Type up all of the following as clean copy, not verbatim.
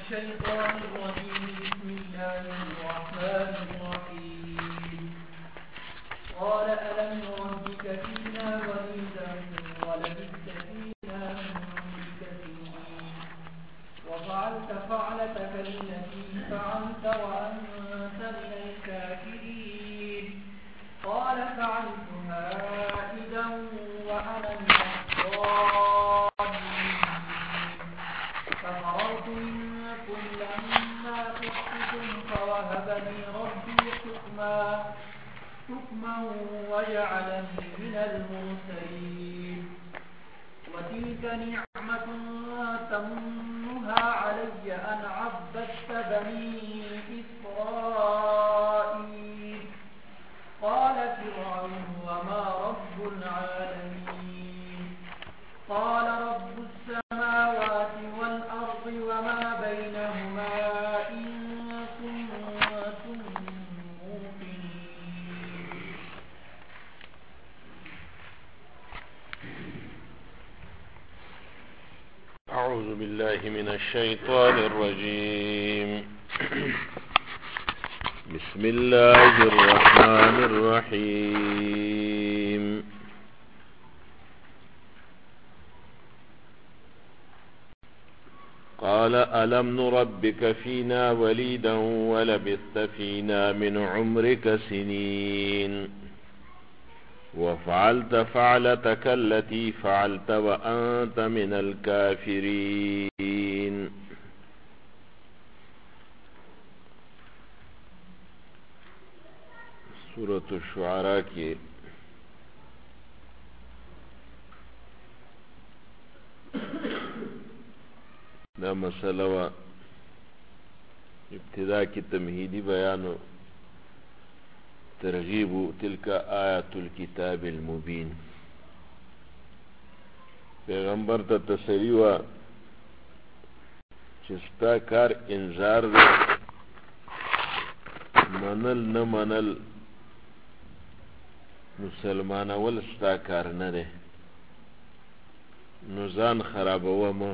الشيطان الرجيم. بسم الله الرحمن الرحيم. قال ألم نربك فينا وليدا ولبثت فينا من عمرك سنين وفعلت فعلتك التي فعلت وأنت من الكافرين. قال فعلتها إذا وأنا من الضالين. ففررت منكم لما خفتكم فوهب لي ربي حكما وجعلني من المرسلين. وتلك نعمة تمنها علي أن عبدت بني إسرائيل. قال فرعون وما رب العالمين. قال رب السماوات والأرض وما بينهما إن كنتم موقنين. أعوذ بالله من الشيطان الرجيم. بسم الله الرحمن الرحيم. قال ألم نربك فينا وليدا ولبثت فينا من عمرك سنين وفعلت فعلتك التي فعلت وأنت من الكافرين. سورة الشعراء کی دا مسئلہ و ابتدا کی تمہیدی بیانو ترغیب تلک آیات الكتاب المبین. پیغمبر تا تسلی و چستا کار انذار دے، منل نہ منل مسلمان اول ستا کار نه ده، نو ځان خرابوه مه.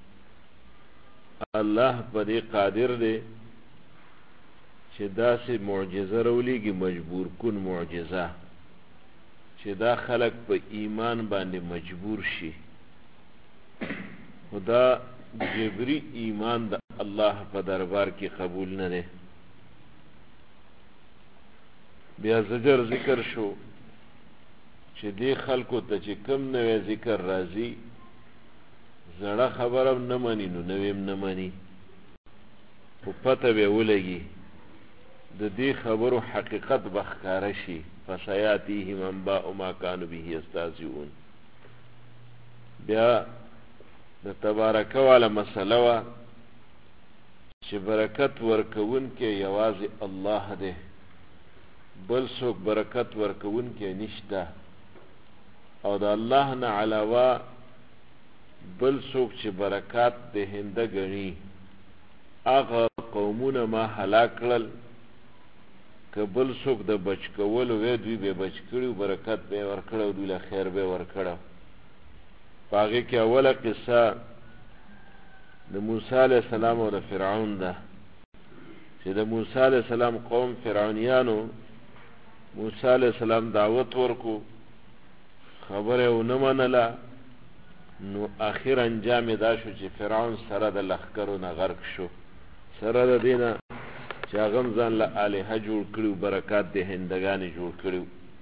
الله په دې قادر دی چې داسې معجزه راولیږي، مجبور کن معجزه، چې دا خلق په ایمان باندې مجبور شي. خدا جبری ایمان د الله په دربار کې قبول نه دی. بیا زجر ذکر شو چې دې خلکو ته چې کم نوی ذکر راځي زړه خبرم نه مني نو نویم نه مني، خو پته به ولګي د دې خبرو حقیقت به ښکاره شي. فسیاتیهم انباء ما کانوا به یستهزئون. بیا د تبارکه والا مسله وه چې برکت ورکون کې یوازې الله دی، بل څوک برکت ورکون کې نشته، او د الله نه علاوه بل څوک چې برکات دهنده ګڼي هغه قومونه ما هلاک کړل. که بل څوک د بچ کولو وی دوی به بچ کړي، برکت به یې ورکړی او دوی له خیر به یې ورکړی. په هغې کې اوله قصه د موسی علیه السلام او د فرعون ده، چې د موسی علیه السلام قوم فرعونیانو موسی علیه السلام دعوت ورکو، خبره یې ونه منله، نو آخر انجام دا شو چې فرعون سره د لښکرو نه غرق شو، سره د دې نه چې هغه هم ځان له الهه جوړ کړي، برکات دهندګانې جوړ کړي.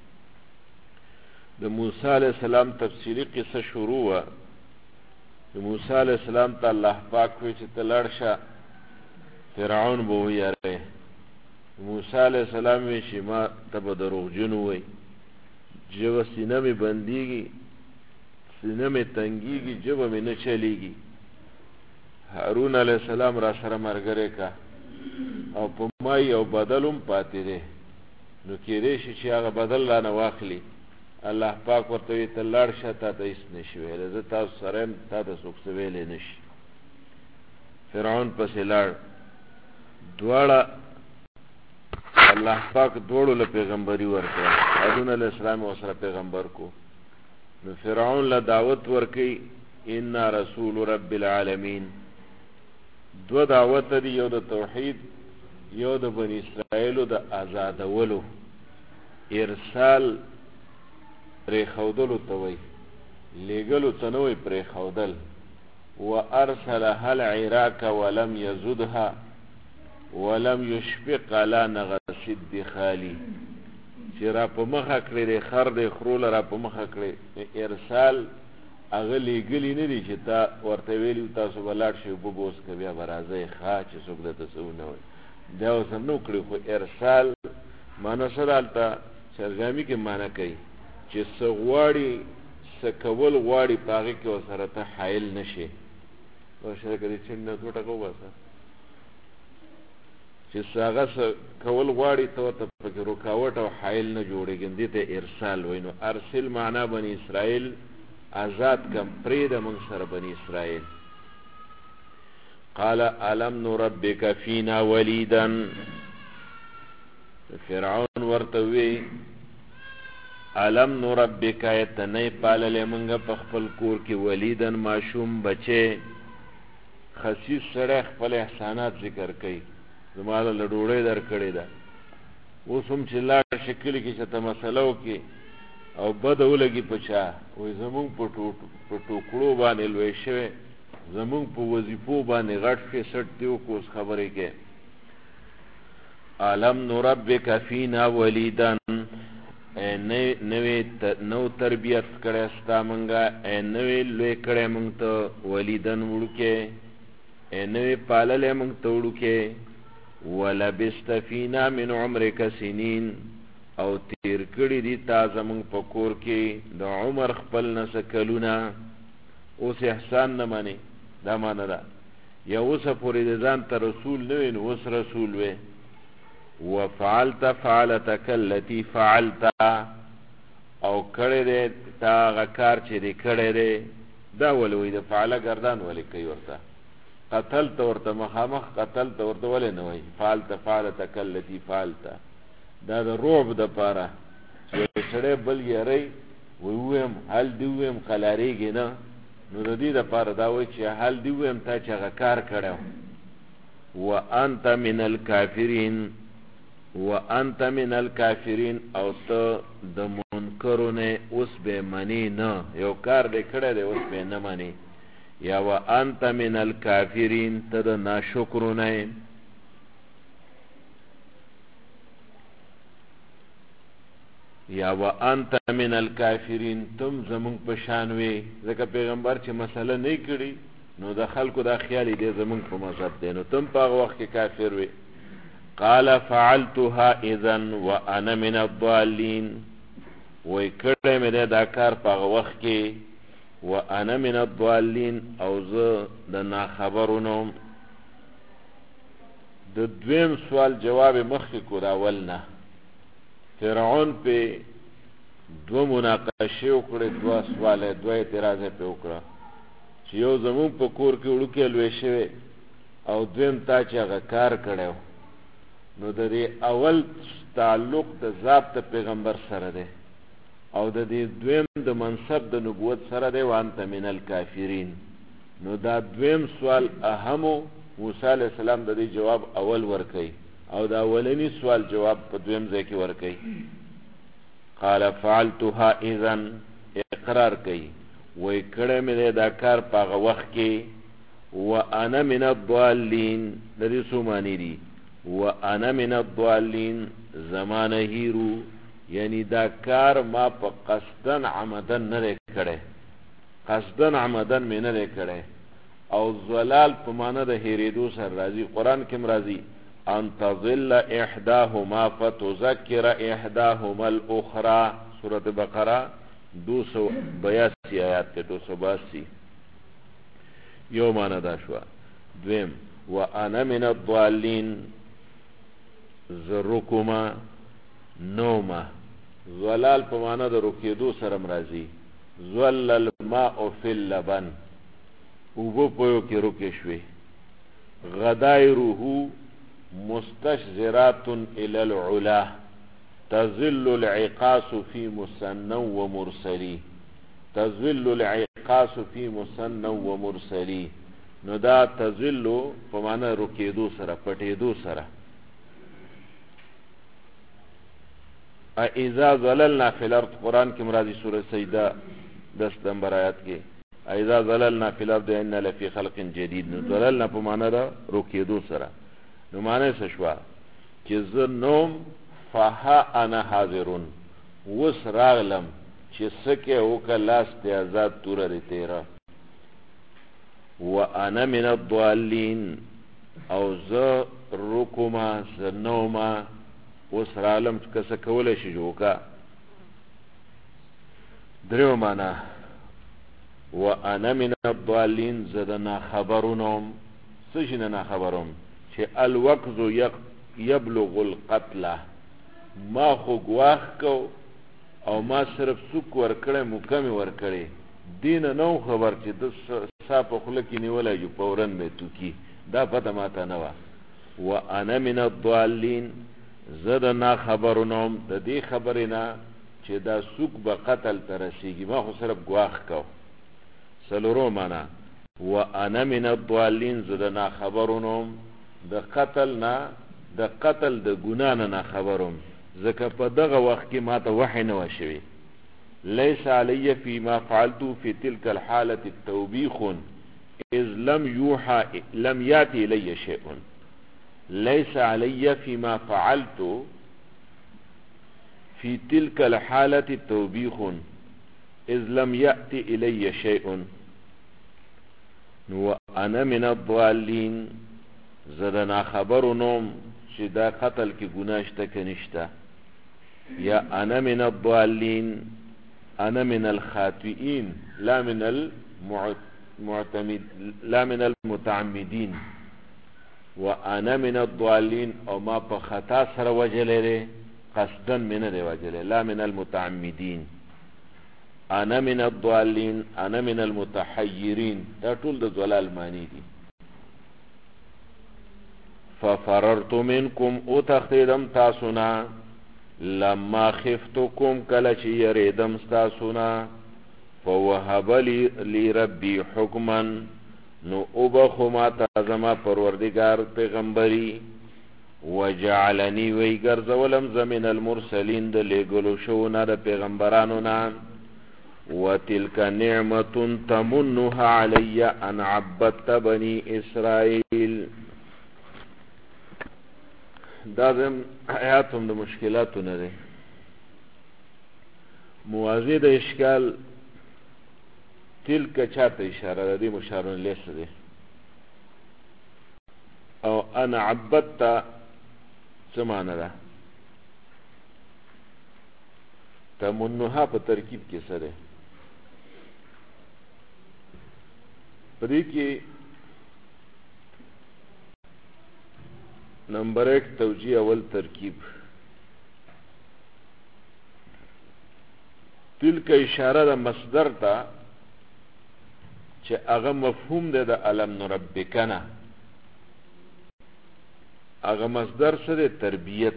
د موسی علیه السلام تفصیلي قصه شروع وه. د موسی علیه السلام ته الله پاک وی چې ته لاړ شه، فرعون به ویری. موسی علیه السلام وی چې ما ته به دروغجن ووایي، ژبه سینه مې بندېږي، سینه مې تنګېږي، ژبه مې نه چلېږي. هارون علیه السلام را سره ملګری که او په ما یو بدل هم پاتې دی، نو کېدی شي چې هغه بدل رانه واخلي. الله پاک ورته وی ته لاړ شه، تا ته هېڅ نه شي ویلی، زه تاسو سره یم، تا ته څوک څه ویلی نه شي. فرعون پسې لاړ. دواړه الله پاک دواړو له پیغمبري ورکړه. هارون علیه السلام ورسره پیغمبر کو. نو فرعون له دعوت ورکوي انا رسول رب العالمین، دو دعوت دی، یو د توحید، یو د بنی اسرائیلو د آزادولو. ارسال پرې خودلو ته وایي، لېږلو ته نه وایي، پرې خودل. وارسلها العراق ولم یزدها ولم یشفق على نغص الدخال، چې را په مخه کړی دی خر دی خروله را په مخه کړی. ارسال هغه لیږلي نه دي چې تا ورته ویلي تاسو به لاړ شئ اوبه به اوس که بیا به راځئ ښه چې څوک درته څه ونه وایي، دا ورسره نه کړي. خو ارسال معنی څه ده هلته شرجامي کې معنی کوي چې څه غواړي، څه کول غواړي، په هغې کې ورسره ته حایل نه شې. ورشه که دې چڼ نه ټوټه که وباسه چې څه هغه څه کول غواړي ته ورته پکې رکاوټ او حایل نه جوړېږي، دې ته ارسال وایي. نو ارسل معنا بني اسرائیل آزاد کم، پرېږده موږ سره بني اسرائیل. قال الم نربک فینا ولیدا، فرعون ورته وی الم نربک ته نه پاللې موږ په خپل کور کې ولیدن ماشوم بچې. خسیس سړی خپل احسانات ذکر کوي، زما له ډوډۍ در کړې ده، اوس هم چې لاړ شي کلي کې چې ته مسله وکړي او بده ولګي په چا، وایي زمونږ په ټوکړو باندې لوی شوی، زمونږ په وظیفو باندې غټ فیصد دی وکړو، اوس خبرې کې. الم نربک فینا ولیدن، نو تربیت کړی ستا منګه، نوې لوی کړی موږ ته ولیدن وړوکې، نوې پاللی موږ ته وړوکې. ولبست فینا من عمرک سنین، او تیر کړي دي تا زموږ په کور کې د عمر خپل نه څه کلونه. اوس احسان نه منې، دا معنی ده. یا اوسه پورې د ځان ته رسول نه وې، نو اوس رسول وې. وفعلت فعلتک التي فعلت، او کړی دی تا هغه کار چې دی کړی دی. دا ولې وایي د فعله ګردان ولې کوي ورته، قتل ته ورته مخامخ قتل ته ورته ولې نه وایي فعلت فعلتک التي فعلت. دا د رعب دپاره چې سړی بل یری وویم حال دې وویم قلاریږي نه، نو د دې دپاره دا وایي چې حال دې وویم تا چې هغه کار کړی. وانت من الکافرین، وانت من الکافرین، او ته د منکرو نه اوس به منې نه، یو کار دې کړی دی اوس به نه منې. یا وانت من الکافرین، ته د ناشکرو نه. یا وانت من الکافرین، تم زمونږ په شان وې. ځکه پیغمبر چې مسله نه کړي نو د خلکو دا خیال دی زمونږ په مذهب دی، نو تم په هغه وخت کې کافر وې. قال فعلتها اذا وانا من الضالین، وی کړی مې دی دا کار په هغه وخت کې وانا من الضالین، او زه د ناخبرو نه وم. د دویم سوال جواب مخکې کو د اول نه. فرعون په دو مناقشې وکړې، دوه سواله، دوه اعتراضه پې وکړه چې یو زمونږ په کور کې وړوکی لوی شوی، او دویم تا چې هغه کار کړی و. نو د دې اول تعلق د ضابط پیغمبر سره دی، او د دې دویم د منصب د نبوت سره دی وانت من الکافرین. نو دا دویم سوال اهمو، موسی علیہ السلام د دې جواب اول ورکوي، او دا اولنی سوال جواب په دویم ځای کې ورکوي. قال فعلتها اذا، اقرار کوي وی کړی مې دی دا کار په هغه وخت کې. وانا من الضالین، د دې څو معنی دي؟ وانا من الضالین، زمانه هیرو، یعنی دا کار ما په قصدن عمدن نه دی کړی، قصدن عمدن مې نه دی کړی. او ضلال په معنی د هیرېدو سره راځي، قرآن کې هم راځي ان تضل احداهما فتذکر احداهما الاخرى، سورة بقره 282 آیات کې 282. یو معنی دا شوه. دویم وانا من الضالین، زرکما نوما، ضلال په معنی د رکېدو سره راځي. ظل الماء فی اللبن، اوبه په یو کې رکې شوې. غدایره مستشزرات الى العلا، تظل العقاس في مسنى ومرسلي، تظل العقاس في مسنى ومرسلي. نو دا تزلو په معنا رکیدو سره پټېدو سره اذا ظللنا فی الارض قرآن کې مرادی سورہ سجدہ 10 نمبر آیات کې اذا ظللنا فی الارض ان لفی خلق جدید. نو ظللنا په معنا دا رکیدو سره نو معنی څه شو چې زه نوم فها انا حاضرون وس راغلم چې سکه وکړه لاس ته آزاد توره دی تیره وانا من الضالین او زه رکوما زه نوما اوس راغلم چې کسه کولی شي جوکا. درېو معنا وانا من الضالین زه د ناخبرونم څه شي نه ناخبروم چې الوقظ یبلغ القتله ما خو ګواښ کو او ما صرف سوک ورکړی مکمې ورکړی دینه نو خبر چې د سا په خوله کې نیولی جو فورن مې توکي دا پته ماته نه وه. وانا من الضالین زه د ناخبرونم د دې خبرې نه چې دا سوک به قتل ته رسېږي ما خو صرف ګواښ کو. څلورو معنا وانا من الضالین زه د ناخبرونم د قتل نه د قتل د ګناه نه ناخبروم ځکه په دغه وخت کې ما ته وحی نه وه شوې. لیس علی فیما فعلت فی تلک الحالة توبیخ اذ لم یاتی الی شیء. لیس علی فیما فعلت فی تلک الحالة توبیخ اذ لم یاتی الی شیء. وانا من الضالین زه د ناخبرونم چې دا قتل کې ګناه شته که نشته. یا انا من الضالین انا من الخاطئین لا من المتعمدین. وانا من الضالین او ما په خطا سره وجلی دی قصدن مې نه دی وجلی لا من المتعمدین. انا من الضالین انا من المتحیرین دا ټول د ضلال معنی دي. ففررت منکم او تختیدم تاسونا لما خفتکم کله چې یریدم ستاسونا فوهب لی ربی حکما نو اوبخو ما ته زما پروردگار پیغمبری وجعلنی وی ګرځولم زه من المرسلین د لیږلو شوو نه د پیغمبرانو نه. وتلک نعمة تمنها علی ان عبدت بنی اسرائیل. دا زم آیات هم د مشکلاتو نه دی. موازی د اشکال تلک چاته اشاره ده دی مشار الیه دی او انا عبدت څه معنی ده تمنها په ترکیب کې څه دی په دې کې نمبر 1 توجیه اول ترکیب تلک اشاره د مصدر ته چې هغه مفهوم دی د الم نربکنا هغه مصدر څه دی تربیت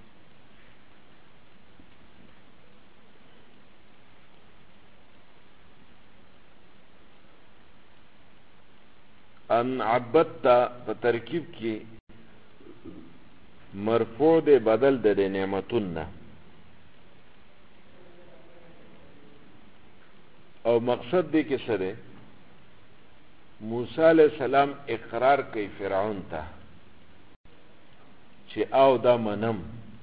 ان عبدت په ترکیب کې مرفوع دی بدل د نعمتونه او مقصد دی کې څه دی موسی علیہ السلام اقرار کوي فرعون ته چې او دا منم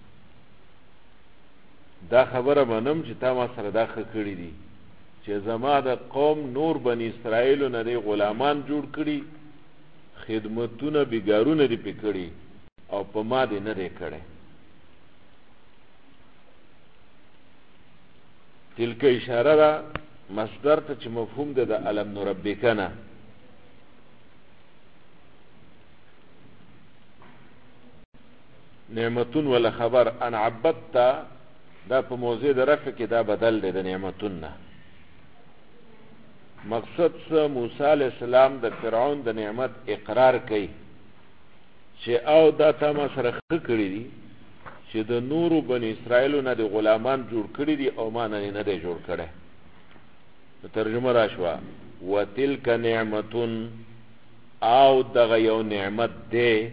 دا خبره منم چې تا ما سره دا ښه کړي دي چې زما د قوم نور بنی اسرائیلو نه دی غلامان جوړ کړي خدمتونه بیګارونه دی پې کړي او په ما دی نه دی کړی تلک اشاره ده مصدر ته چې مفهوم ده د الم نربکنا نعمتون ولا خبر ان عبدت دا په موضع د رفع کې دا بدل دی د نعمتون نه مقصد څه موسی علیہ السلام د فرعون د نعمت اقرار کوي چې او دا تا ما سره ښه کړي دي چې د نورو بني اسرائیلو نه د غلامان جوړ کړي دي او ما نه دی جوړ کړی ترجمه را شوه وتلک نعمتون او دغه یو نعمت دی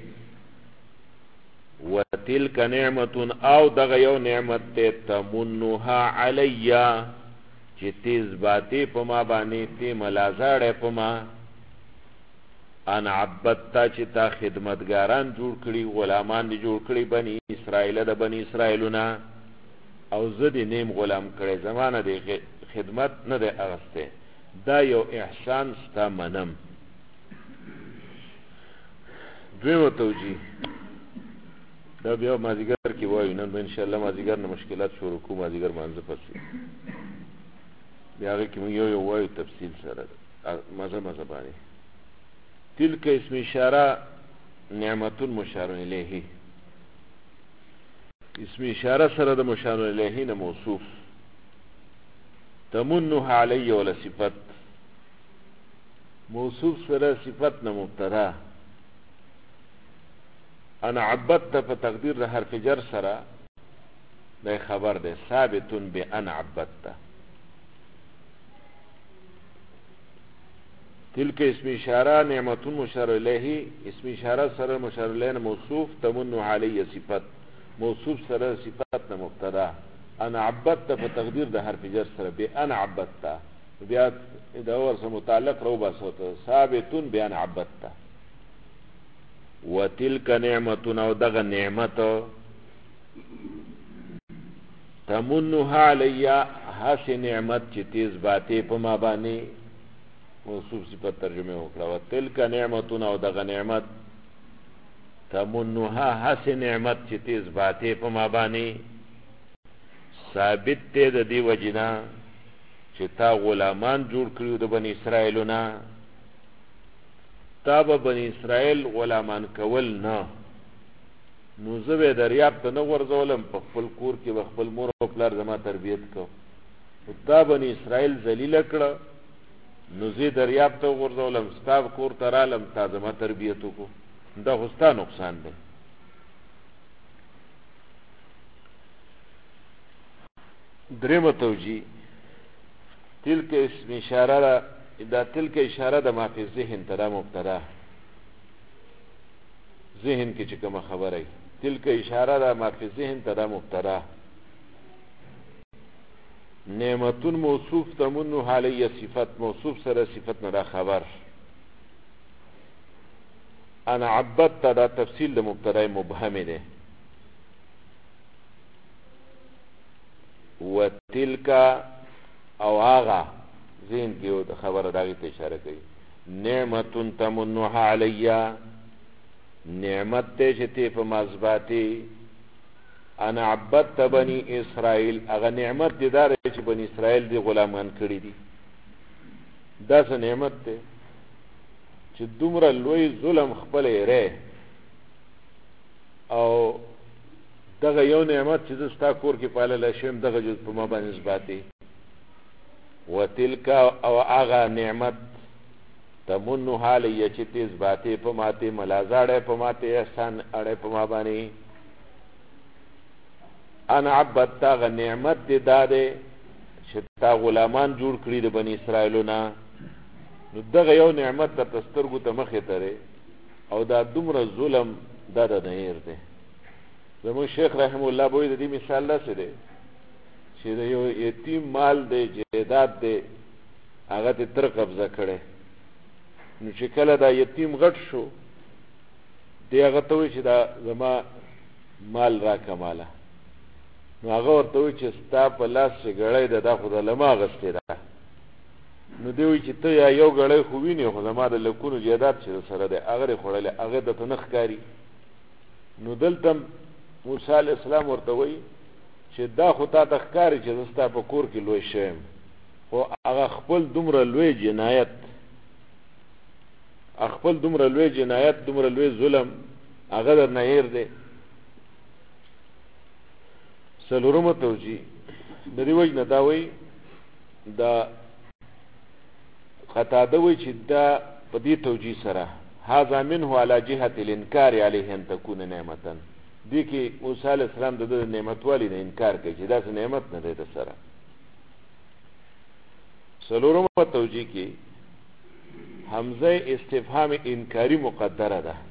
وتلک نعمتون او دغه یو نعمت دی تمنها علیا چې تیز باتی په ما باندې تی ملازاړې په ما ان عبدتا چې تا خدمتګاران جوړ کړي غلامان دي جوړ کړي بني اسرائیل د بني اسرائیلونه او زه دې نیم غلام کړی زمانه دی خدمت نه دی اغسته دا یو احسان ستا منم دویمه توجیه دا بیا مازیګر کې وایو نن به انشاءالله مازیګر نه مشکلات شروع کوو مازیګر مانځه پسې بیا هغې کې موږ یو وایو تفصیل سره مزه باندې تلک اسم اشاره نعمتون مشار الیه اسم اشاره سره د مشار الیه نه موصوف تمنها علی ولا صفت موصوف سره صفت نه مبتدا انا عبدت په تقدیر د حرف جر سره دا خبر ده ثابت بان عبدت تلك اسم اشاره نعمت مشار الیه اسم اشاره سره مشار الیه موصوف تمنه علی صفت موصوف سره صفت نه مبتدا انا عبدت په تقدیر د حرف جر سره بان عبدت بیا دا ورسره متعلق رو باسوته ثابت بان عبدت وتلک نعمتنا او دغه نعمت تمنها علیا هسه نعمت چې تیز باتی په ما باندې موصوف صفت ترجمه وکړه وتلک نعمتنا او دغه نعمت تمنها هسه نعمت چې تیز باتی په ما باندې ثابت ته د دی وجنا چې تا غلامان جوړ کړیو د بنی اسرائیلونه تا به بنی اسرائیل غلامان کول نه نو زه به دریاب ته نه غورځولم په خپل کور کې به خپل مور او پلار زما تربیت کو تا بنی اسرائیل ذلیله کړه نو زه دریاب ته غورځولم ستا کور ته رالم تا زما تربیت وکړو دا خو ستا نقصان دی درېمه توجیه تلک اسم اشاره دا تلک اشاره د ما فی ذهن ته دا مبتدا ذهن کې چې کومه خبره تلک اشاره د ما فی ذهن ته دا مبتدا نعمتون موصوف تمنه علی صفت موصوف سره صفت نه دا خبر انا عبدت دا تفصیل د مبتدا مبهم دی وتلک او آغا ذهن کې یو خبره داغې ته اشاره کوي نعمت تمنها علیا نعمت ته چې ته په مزباتي انا عبدت بني اسرائیل هغه نعمت دې دار چې بني اسرائیل دې غلامان کړي دي دا څه نعمت ده چې دومره لوی ظلم خپل یې او دغه یو نعمت چې زستا کور کې پالل شم دغه جز په ما باندې زباتي وتلک او اغا نعمت تمنها علی چې تیز باتی په ماته ملازاړې په ماته احسان اړې په ما باندې انا عبدت غ نعمت دې داده چې تا غلامان جوړ کړی د بنی اسرائیلونه نو دغه یو نعمت د تسترګو ته مخې ترې او دا دومره ظلم دا د نهیر دی زمون شیخ رحم الله بوی د دې مثال لاسه دی چې د یو یتیم مال دی جیداد دی هغه ته تر قبضه کړي نو چې کله دا یتیم غټ شو دی هغه ته وی چې دا زما مال را کماله نو هغه ورته وی چې ستا په لاس چې غړی ده دا خو د لما غستې ده نو دی وی چې ته یا یو غړی خو وینې خو زما د لکونو جیداد چې سره دی هغه خوړلی هغه د ته نه ښکاري نو دلته موسی علیه السلام ورته وی چې دا خو تا ته ښکاري چې زه ستا په کور کې لوی شویم خو هغه خپل دومره لوی جنایت دومره لوی ظلم هغه در نه هیر دی څلورمه توجیه د دې وجه نه دا وی دا قتاده وی چې دا په دې توجیه سره هذا منه على جهة الانكار عليه ان تكون نعمتا دې کې موسی علیه السلام د نعمت والی نه انکار کوي چې دا څه نعمت نه دی د سره څلورمه توجیه کې حمزه استفهام انکاری مقدره ده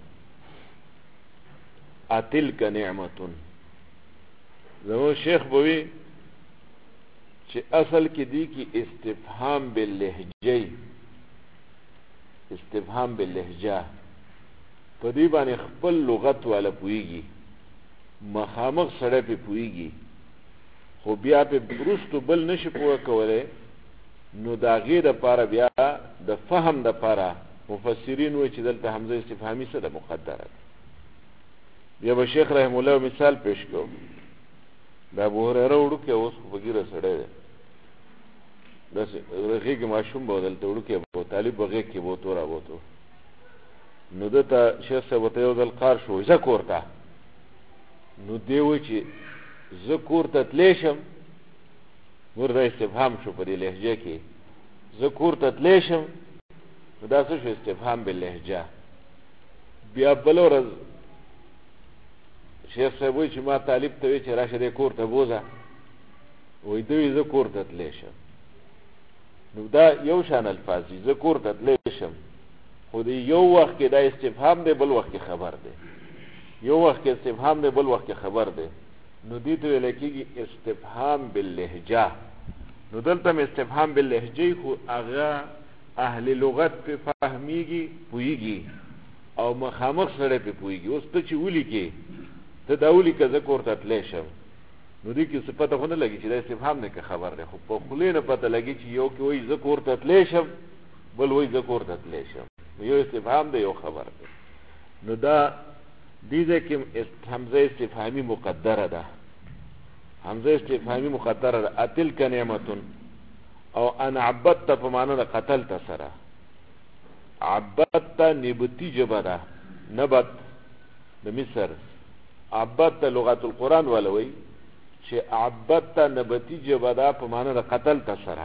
اتلک نعمتون زمون شیخ بوی چې اصل کې دی کی استفهام باللهجه استفهام باللهجه په دې باندې خپل لغت والا پويږي مخامخ سره په پويږي خو بیا په برستو بل نشي پوه کوله نو دا غیر لپاره بیا د فهم لپاره مفسرین وایي چې دلته حمزه استفهامی سره مقدره بیا به شیخ رحم الله مثال پیش کو دا ابو هريره وړو کې اوس وګیره سره ده داس رخي کې ماشوم بدلته وړو کې ابو طالب بغه کې بو تورا بوته نو دته شیخ صاحب ته یو ځل قار شو ذکرته نو دی و چې ذکرته تلیشم ورته استفهام شو په دې لهجه کې ذکرته تلیشم دا څه شو استفهام باللهجه بیا بلورز شیخ صاحب وی چې ما طالب ته وی چې راشه دې کور ته بوزه وی دوی زه کور ته تلیشم نو دا یو شان الفاظ دي زه کور ته تلیشم خو دی یو وخت کې دا استفهام دی بل وخت کې خبر دی یو وخت کې استفهام دی بل وخت کې خبر دی نو دې ته ویل کېږي استفهام باللهجه نو دلته استفهام باللهجه خو هغه اهل لغت په فهميږي پويږي او مخامخ سره په پويږي اوس ته چې ولي کې ته دا ولي که ذکر ته تلشم نو دې کې صفته خو نه لګي چې دا استفهام نه کې خبر دی خو په خلې نه پته لګي چې یو کې وایي ذکر ته تلشم بل وایي ذکر ته تلشم یو استفهام دی یو خبر دی نو دا دې کې حمزه استفهامی مقدره ده حمزه استفهامی مقدره ده اتلک نعمتون او انا عبدت په معنا د قتلت سره عبدت نبتی جبه ده نبت د مصر عبدت لغت القرآن ولوي چې عبدت نبتی جبه ده په معنا د قتلت سره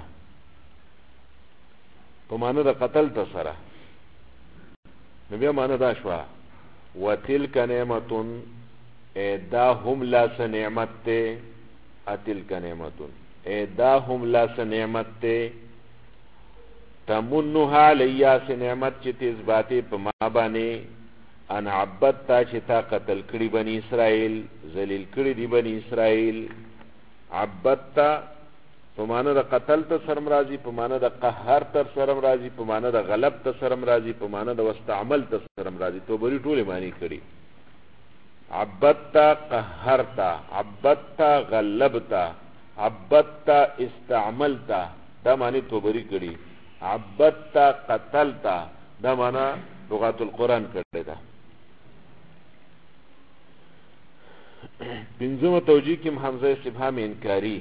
په معنا د قتلت سره نو بیا معنا دا شوه وتلک نعمتون دا هم لاس نعمت ته اتلک نعمتون دا هم لاس نعمت ته تمنها علیا سے نعمت چې تثباتی په ما باندې ان عبدتا چې تا قتل کړي بنی اسرائیل ذلیل کړي دی بنی اسرائیل عبدتا په معنا د قتل ته سرم راضي په معنا د قهر تر سرم راضي په معنا د غلب ته سرم راضي په معنا د واستعمل ته سرم راضي تو بری ټوله معنی کړي عبدتا قهرتا عبدتا غلبتا عبدتا استعملتا دا معنی تو بری کړي عبدتا قتلتا دا معنی لغات القرآن کړي دا بنظم توجیه کې حمزه استفهام انکاری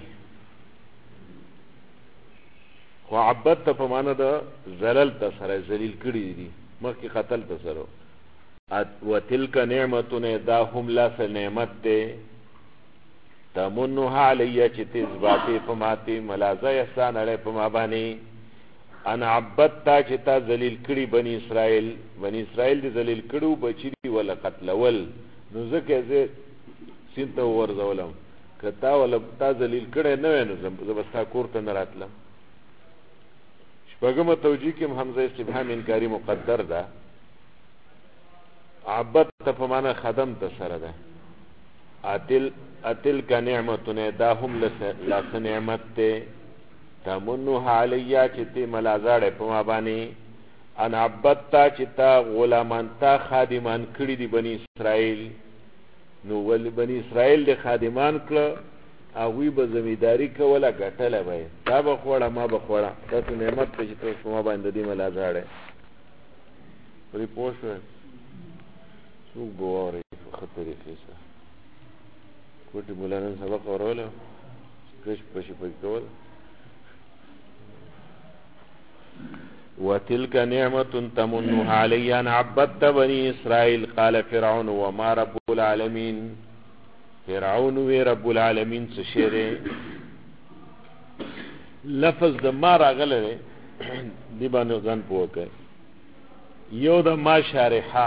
خو عبدت په معنا د زلل ته سره ذلیل کړي دي مخکې قتل ته سره وتلک نعمتون دا هم لاس نعمت ته تمنها علیه چې تثباتی په ماته ملازه احسان علی په ما باندې انا عبدتا چې تا ذلیل کړي بنی اسرائیل دي ذلیل کړو بچی ولا قتلول نو ځکه زه سینته ورزولم کتا ولا تا ذلیل کړي نه نو زبستا کور ته نه راتلم شپږم توجیه کې حمزه استفهام انکاری مقدر ده عبد په معنا خدم ته سره ده اتل کا نعمتون دا هم لاس نعمت ته تمنها علیا چې ته ملازاړې په ما باندې ان عبدتا چې تا غلامان تا خادمان کړي دي بنی اسرائیل نو ول بنی اسرائیل د خادمان کړه اوی به زمیداری کوله ګټله به تا به خوړه ما به خوړه تاسو نعمت ته چې تاسو ما باندې دې ملازاړې پرې پوه شوئ څوک به واورئ په ښه طریقې سره کوټې مولانا سبق اورولی کشف پشي پکې کول وتلك نعمة تمنها علي أن عبدت بني إسرائيل قال فرعون وما رب العالمين فرعون وی رب العالمین څه شی لفظ د ما راغله دی باندې ځان پوکه یو د ما شارحه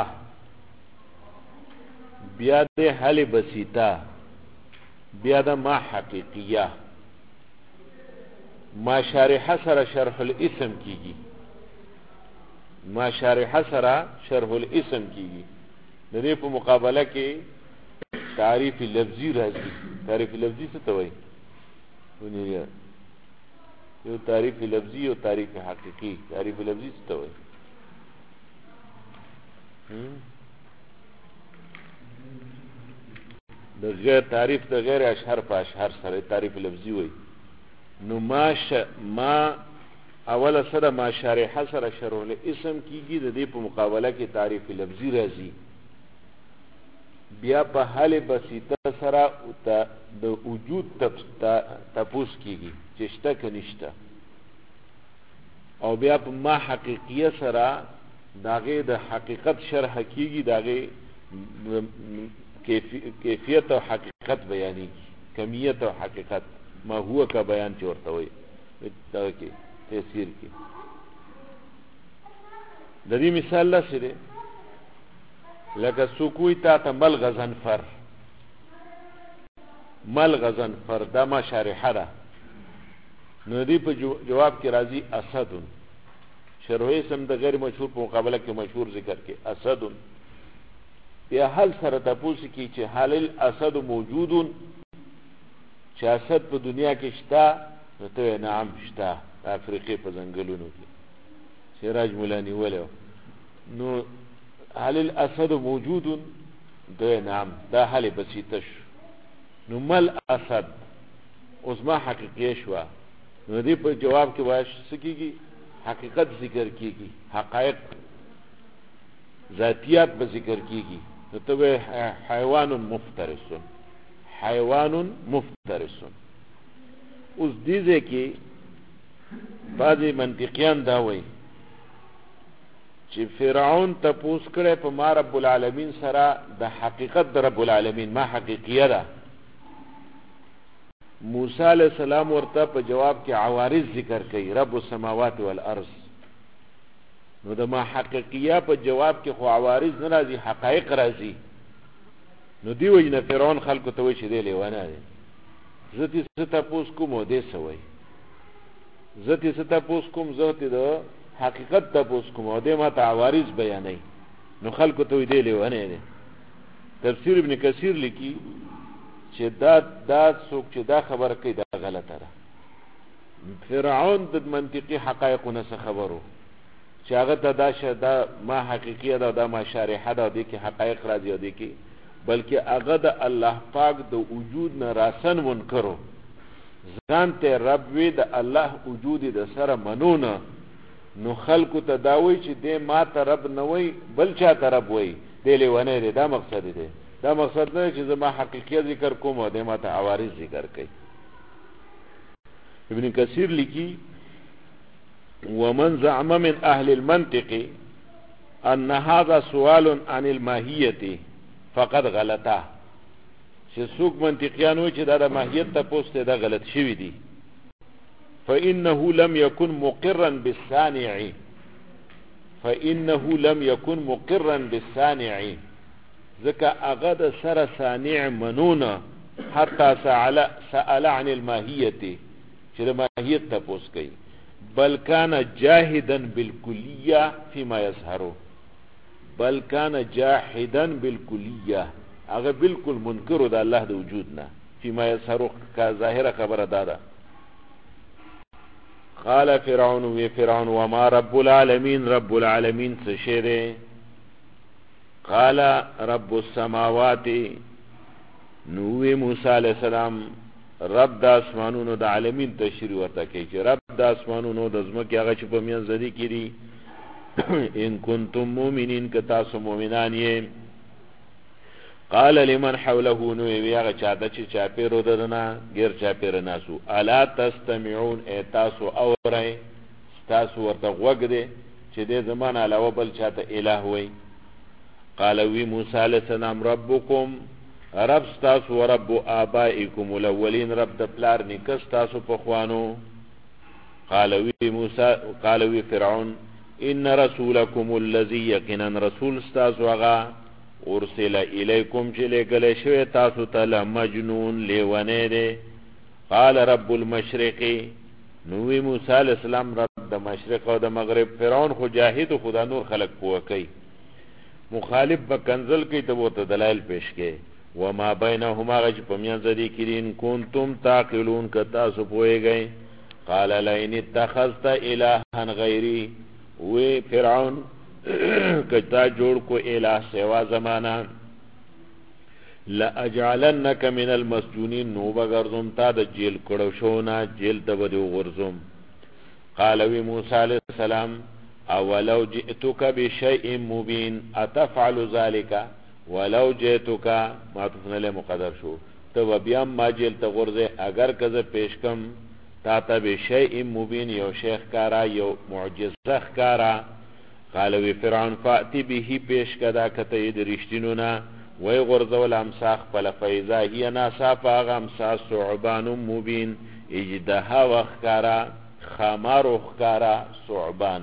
بیا د حل بسیطه بیا د ما حقیقیه ما شارحه سره شرح الاسم کیږي ما شارحه سره شرح الاسم کیږي د دې په مقابله کې تعریف لفظي راځي. تعریف لفظي څه ته وایي؟ ونیه یو تعریف لفظي او تعریف حقيقي. تعریف لفظي څه ته وایي؟ د غیر تعریف د غیر اشهر په اشهر سره تعریف لفظي وایي. نو ما اوله سره ما شارحه سره شرح الاسم کیږي د دې په مقابله کې تعریف لفظي راځي. بیا په حال بسيطه سره د وجود تپوس کیږي چې شته که نشته، او بیا په ما حقیقیه سره داغه د حقیقت شرح کیږي، داغه کیفیت او حقیقت بیانېږي، کمیت او حقیقت ما هو کا بیان چورته وي دا کې تفسیر کې. د دې مثال لسره لکه سوکوی تا ته ملغزنفر، ملغزنفر دا ما شارحه ده. نو دې په جواب کې راځي اسدن، شرح اسم د غیر مشهور په مقابله کې مشهور ذکر کې اسدن. بیا حل سره تاسو کې چې حال الاسد موجودون، چې اسد په دنیا کې شته، نو ته نعم شته افریقې په ځنګلونو کې سراج مولانی ولو. نو حال الاسد موجودون ده نعم دا حال بسيطه شو. نو مل اسد اوس ما حقیقی شو، نو دې په جواب کې واش سکیږي حقیقت ذکر کیږي، حقایق ذاتیات به ذکر کیږي. نو ته حیوان مفترس، حیوان مفترس. اوس دې کې بعضی منطقيان دا وایي چې فرعون تپوس کړي په ما رب العالمین سره د حقیقت د رب العالمین ما حقیقیه ده. موسی علیہ السلام ورته په جواب کې عوارض ذکر کړي، رب السماوات والارض. نو د ما حقیقیه په جواب کې خو عوارض نه راځي، حقایق راځي. نو دی وجنه فرعون خلکو ته وایي چې دی لیوانه دی. زه دې څه تپوس کوم او دې څه وایي، زه دې څه تپوس کوم، زه دې د حقیقت تپوس کوم او دې ما ته عوارض بیانوي. نو خلکو ته وایي دی لیوانه دی. تفسیر ابن کثیر لیکي چې دا څوک چې دا خبره کوي دا غلطه ده. فرعون د منطقي حقایقو نه خبرو چې هغه ته دا ما حقیقیه ده، دا ما شارحه ده، دې کې حقایق راځي او دې کې، بلکې هغه د الله پاک د وجود نه راسن منکرو، ځان ته رب وی د الله وجود د سره منونه. نو خلکو ته دا وایي چې دې ما ته رب نه وایي بل چا ته رب وایي، دی لیونی دی. دا مقصد دی، دا مقصد نه چې زما حقیقیت ذکر کوم او دې ما ته عوارض ذکر کوي. ابن کثیر لیکي ومن زعم من اهل المنطق ان هذا سؤال عن الماهیه فقد غلطه. چې څوک منطقيان وي چې دا د ماهیت تپوس ته دا غلط شوی دی. فانه لم يكن مقرا بالصانع، فانه لم يكن مقرا بالصانع، ځکه هغه د سره صانع منونه حتی سأل عن الماهیه، چې د ماهیت تپوس کوي. بل كان جاهدا بالكليه فيما يظهر، بل كان جاحدا بالكليه، هغه بالکل منکر د الله د وجود نه فيما يظهر کا ظاهره خبره دادا. قال فرعون وفرعون وما رب العالمين، رب العالمين څه شی دی؟ قال رب السماوات، نو موسی علیہ السلام رب د اسمانونو د عالمین تشریح ورته کوي چې رب د اسمانونو د زمکه هغه چې په میان زدي کړي. ان کنتم مؤمنین که تاسو مؤمنان یې. قال لمن حوله، نو هغه چاته چې چاپیرو ددنه غیر چاپیر ناسو، الا تستمعون، تاسو اورئ، تاسو ورته غوږ دی چې دې زمانه علاوه بل چاته الہ وي. قال وی موسی علیہ السلام ربکم، رب ستاسو و رب آبائکم الاولین، رب د پلار نیکه ستاسو پخوانو. قال وی فرعون ان رسولکم الذی، یقینا رسول ستاسو هغه ارسل الیکم چې لګل شوی تاسو ته لمجنون، لیونه دی. قال رب المشرق، نو موسی علیہ السلام رب د مشرق او د مغرب فرعون خو جاهد خدا نور خلق پوه کوي مخالف به کنزل کوي ته وته دلایل پیش کوي وما بینهما غج پمیان زدی کرین کنتم تعقلون کتا سو پوهیږئ قال لئن اتخذت الها غیری وی فرعون کتا جوړ کو الہ سوا زمانہ لأجعلنك من المسجونين نو بغرزم تا د جیل کړو شونا جیل ته ودی غرزم قال وی موسی علیہ السلام اولو جئتك بشيء مبين اتفعل ذلك ولو جئتك معطوف له مقدر شو تو بیا ما جیل ته غرزه اگر کزه پیش کم تا ته بشيء مبين یو شیخ کارا یو معجزه کارا قال وی فرعون فاتی به پیش کدا کته د رښتینونا وی غرزول امساخ پل فیضا هی ناسافا غمسا صعبان مبین اجدها وخکارا خامار وخکارا صعبان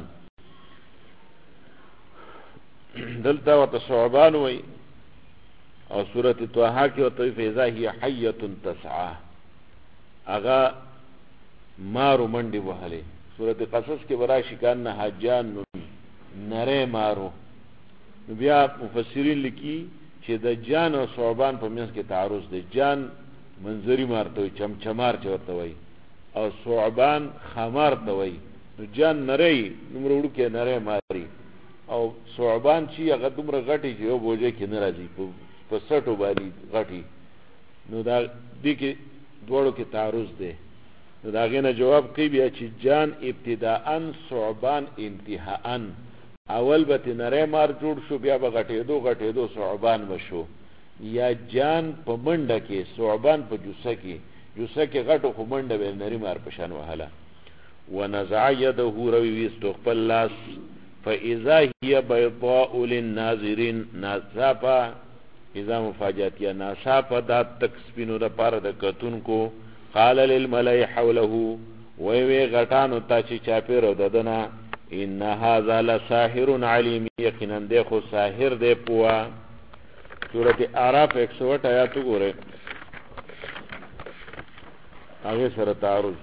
دلتا وطا صعبان وی او سورت توحا کی وطا فیضا هی حیت تسعا اغا مارو مندی وحلی سورت قصص کی برای شکان نها جان نره مارو بیا مفسرین لکی چې د جان او صعبان په منځ کې تعارض دی جان منظری مارته وي چمچمار چورته وي او صعبان خمار ته وي نو جان نری نمر وړو کې نری ماری او صعبان چې هغه دومره غټي چې یو بوجه کې نه راځي په سټو باندې غټي نو دا دې کې دوړو کې تعارض دی نو دا غینه جواب کوي بیا چې جان ابتداءا صعبان انتهاءا اول به نری مار جوړ شو بیا به غټېدو صعبان وشو یا جان په منډه کې صعبان په جوسه کې غټو خو منډه به نری مار په شان وهله ونزع يده روي ويستو خپل لاس فاذا هي بيضاء للناظرين ناصافه اذا مفاجاتيه ناصافه دا تکسبینو د پاره د کتونکو قال للملئ حوله وی غټانو ته چې چاپیرو ددنه ان هذا لساحر علیم یقینا دیکھو ساحر دے پوا سورۃ اعراف 108 آیات وګوره هغه سره تعارض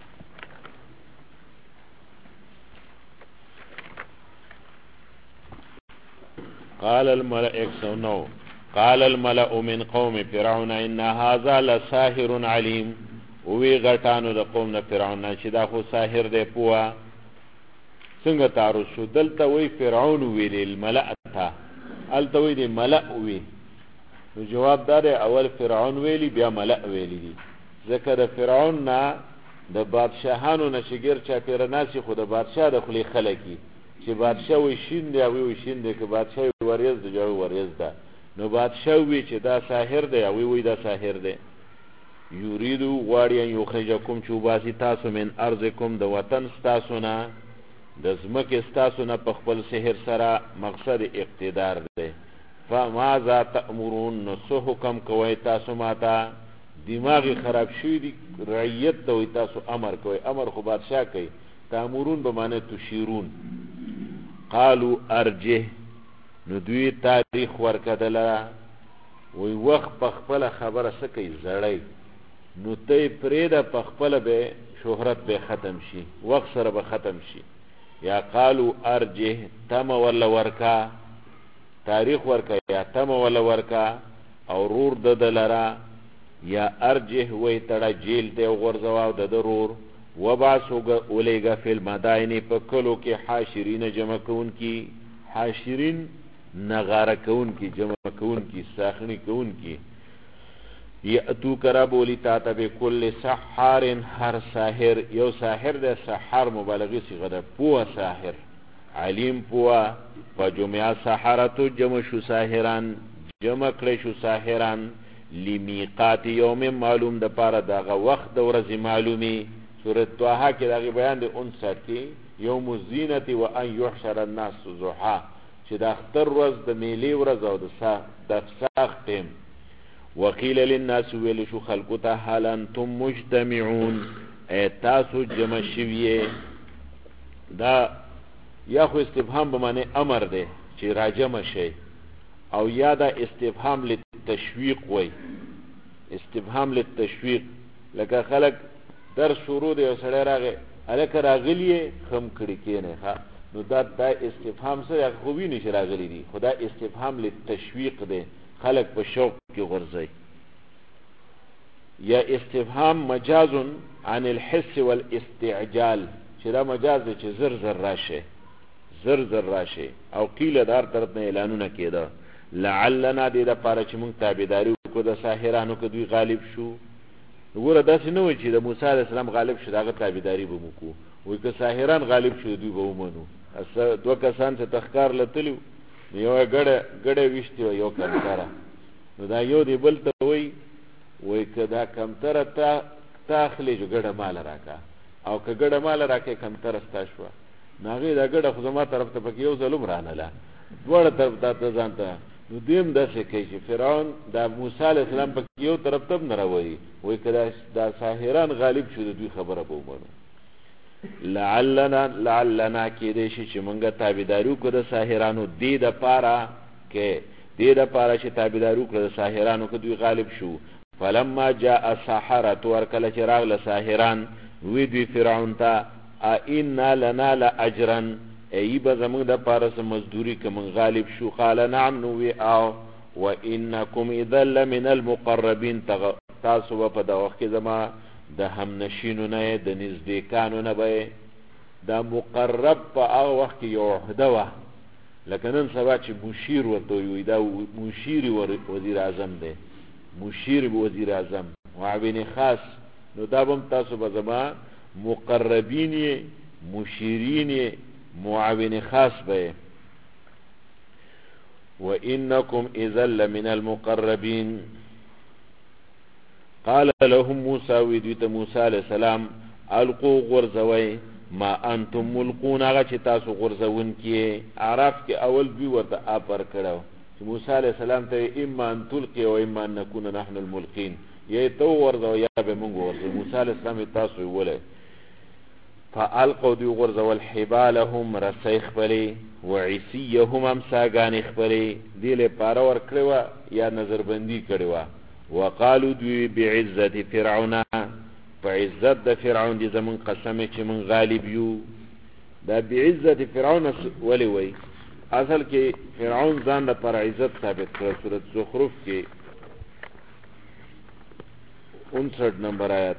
قال الملأ 109 قال الملأ من قوم فرعون ان هذا لساحر علیم وی غټانو د قوم نه فرعون چې دا خو ساحر دے پوا څنګه تعارض شو دلته وی فرعون ویل الملأ تا الته وی دی ملأ وی نو جواب دار اول فرعون ویلی بیا ملأ ویلی دي ذکر فرعون نا د بادشاہانو نشګر چا پیر ناسی خو د بادشاہ د خلی خلکی چې بادشاہ وی شین دی او وی شین دی که بادشاہ وریز دی جو وریز ده نو بادشاہ وی چې دا ساحر دی او وی دا ساحر دی یریدو غواړي ان یخرجکم چوباسی تاسو من ارضکم د وطن تاسو نه د زمکه ستاسو نه په خپل سحر سره مقصد اقتدار دی فماذا تأمرون نو سو حکم کوي تاسو ماته دماغی خراب شوی دی رعیت ته وي تاسو امر کوي امر خو بادشاہ کوي تامرون به معنی تشیرون قالوا ارجه نو دوی تاریخ ورکدله وی وخت په خپل خبره سکی زړی نو ته پرېده په خپل به شهرت به ختم شي وخت سره به ختم شي یا قالو ارجه تم ولا ورکا تاریخ ورکا یا تم ولا ورکا او رور د دلرا یا ارجه وی تړه جیل ته غرزواو د ضرور وباسوګه الیګه فل مدائن په کلو کې حاشرین جمع کون کی حاشرین نغاره کون کی جمع کون کی ساخنی کون کی یاتو کرا بولی تا تب کل سحار هر ساحر یو ساحر د سحار مبالغه صيغه ده پوه ساحر علیم پوه فجمع سحرتو جمع شو ساحران جمع کړي شو ساحران لمیقات یوم معلوم د پاره دغه وخت د ورځې معلومي سورۃ طه کې دغه بیان د 59 کې یوم الزینه و ان یحشر الناس ضحا چې د اختر ورځ د میلې ورځ او د فساخ ټیم وقیل للناس ویل شو خلقو ته حال انتم مجتمعون تاسو جمع شویه دا یا خو استفهام به معنی امر ده چې راجمع شي او یا دا استفهام للتشویق وای استفهام للتشویق لکه خلق در شروع دی او سړی راغی الکه راغلی خم کړي کینه ها نو دا استفهام سره خو وی نشي راغلی دي خدا استفهام للتشویق ده خلق په شوق کې غرزي یا استفهام مجاز عن الحس والاستعجال چې دا مجاز چې زر زر راشه او قیل دار طرف نه اعلانونه کېده لعلنا دې د پاره چې مونږ تابعداري وکړو د ساحرانو کې دوی غالب شو وګوره داسې نه و چې د موسی علیه السلام غالب شو دغه تابعداري به وکړو وای که ساحران غالب شو دوی به ومنو دوه کسان چې تخکار لتلو یو ګډه وشتي یو کمتره نو دا یو دی بل ته وای که دا کمتره تاخلی جو ګډه مال راکا او که ګډه مال راکې کمتره ستا شوه ناغې دا ګډه خو زما طرف ته پکې یو ظلم رانله دواړه طرف ته ځان ته نو دیم داسې کوي چې فرعون دا موسی علیه السلام پکې یو طرف ته نه راوایي وایي که دا ساحران غالب شو د دوی خبره به ومنو لعلنا کېدی شي چې مونږ تابعداري وکړو د ساحرانو دې دپاره چې تابعداري وکړو د ساحرانو که دوی غالب شو فلما جاء السحرة ورکله چې راغله ساحران وی دوی فرعون ته ائنا لنا لاجرا ای به زمونږ دپاره څه مزدوري که مونږ غالب شو قال نعم نو وی او وانکم اذا لمن المقربین تاسو به په دغه وخت کې زما د همنشینو نه د نزدېکانو نه به دا مقرب په هغه وخت کې یو عهده وه لکه نن سبا چې مشیر ورته وي دا مشیر وزیر اعظم دی مشیر وزیر اعظم معاون خاص نو دا به تاسو به زما مقربین یې مشیرین یې معاون خاص به وانکم اذا لمن المقربین قال لهم موسی ویدوی موسی علیہ السلام القوا غرزوی ما انتم ملقون هغه چې تاسو غرزون کې عرب کې اول بي ورته اپر کړو چې موسی علیہ السلام ته اما ان تلقي و اما ان نكون نحن الملقين یې تو ورزو یا به موږ ورزو موسی علیہ السلام تاسو ویله فالقوا دی غرزو الحبالهم رسیخ بلی وعصيهم امساغان خبلی دی له پاره ور کړو یا نظر بندي کړو وقالو دوی بعزت فرعون فعزت د فرعون دي زمون قسم چې من غالب یو دا بعزت فرعون ولی وی اصل کې فرعون ځان د پر عزت ثابت کړ سورۃ زخرف کې 59 نمبر آیت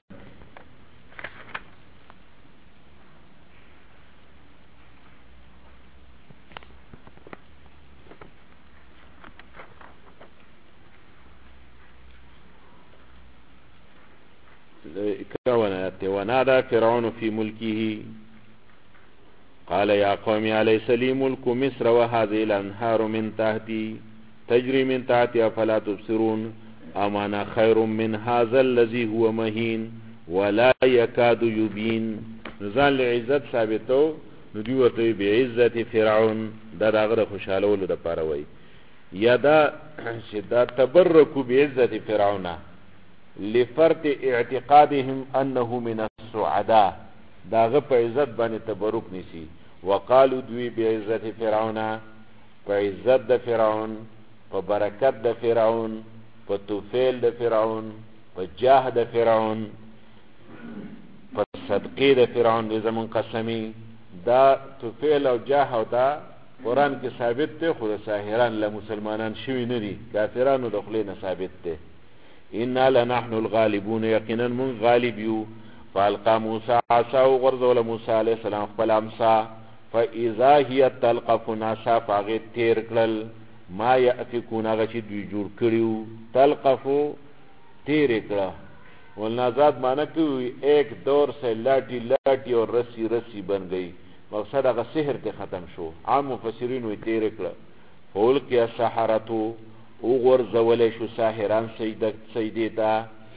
ونادى فرعون في ملكه قال يا قوم أليس لي ملك مصر وهذه الأنهار من تحتي تجري من تحتي أفلا تبصرون أم أنا خير من هذا الذي هو مهين ولا يكاد يبين نزال لعزت ثابتو ندوته بعزت فرعون دا داغره خوشالولو د پاره وای یا دا شدا تبرکو بعزت فرعون لفرط اعتقادهم انه من السعداء داغه په عزت باندې تبرک نسی وقالو دوی بعزت فرعون په عزت د فرعون په برکت د فرعون په توفیل د فرعون په جاه د فرعون په صدقې د فرعون د زمون قسمی دا توفیل او جاه او دا قرآن کې ثابت دی خو د ساحران له مسلمانان شوي نه دي کافرانو د خولې نه ثابت دی انا لنحن الغالبون یقینا من غالب یو فالقى موسی عصاه غرزول موسی علیہ السلام خپل امسا فاذا هي تلقف ناسا فاغه تیر کړل ما یافکون هغه چې دوی جوړ کړیو تلقفو تیر کړه ولنازاد معنی کوي ایک دور سے لاٹھی لاٹھی اور رسی رسی بن گئی مقصد هغه سحر ته ختم شو عام مفسرین وی تیر کړه فول کې سحرتو او غرزول شو ساحران سجده تا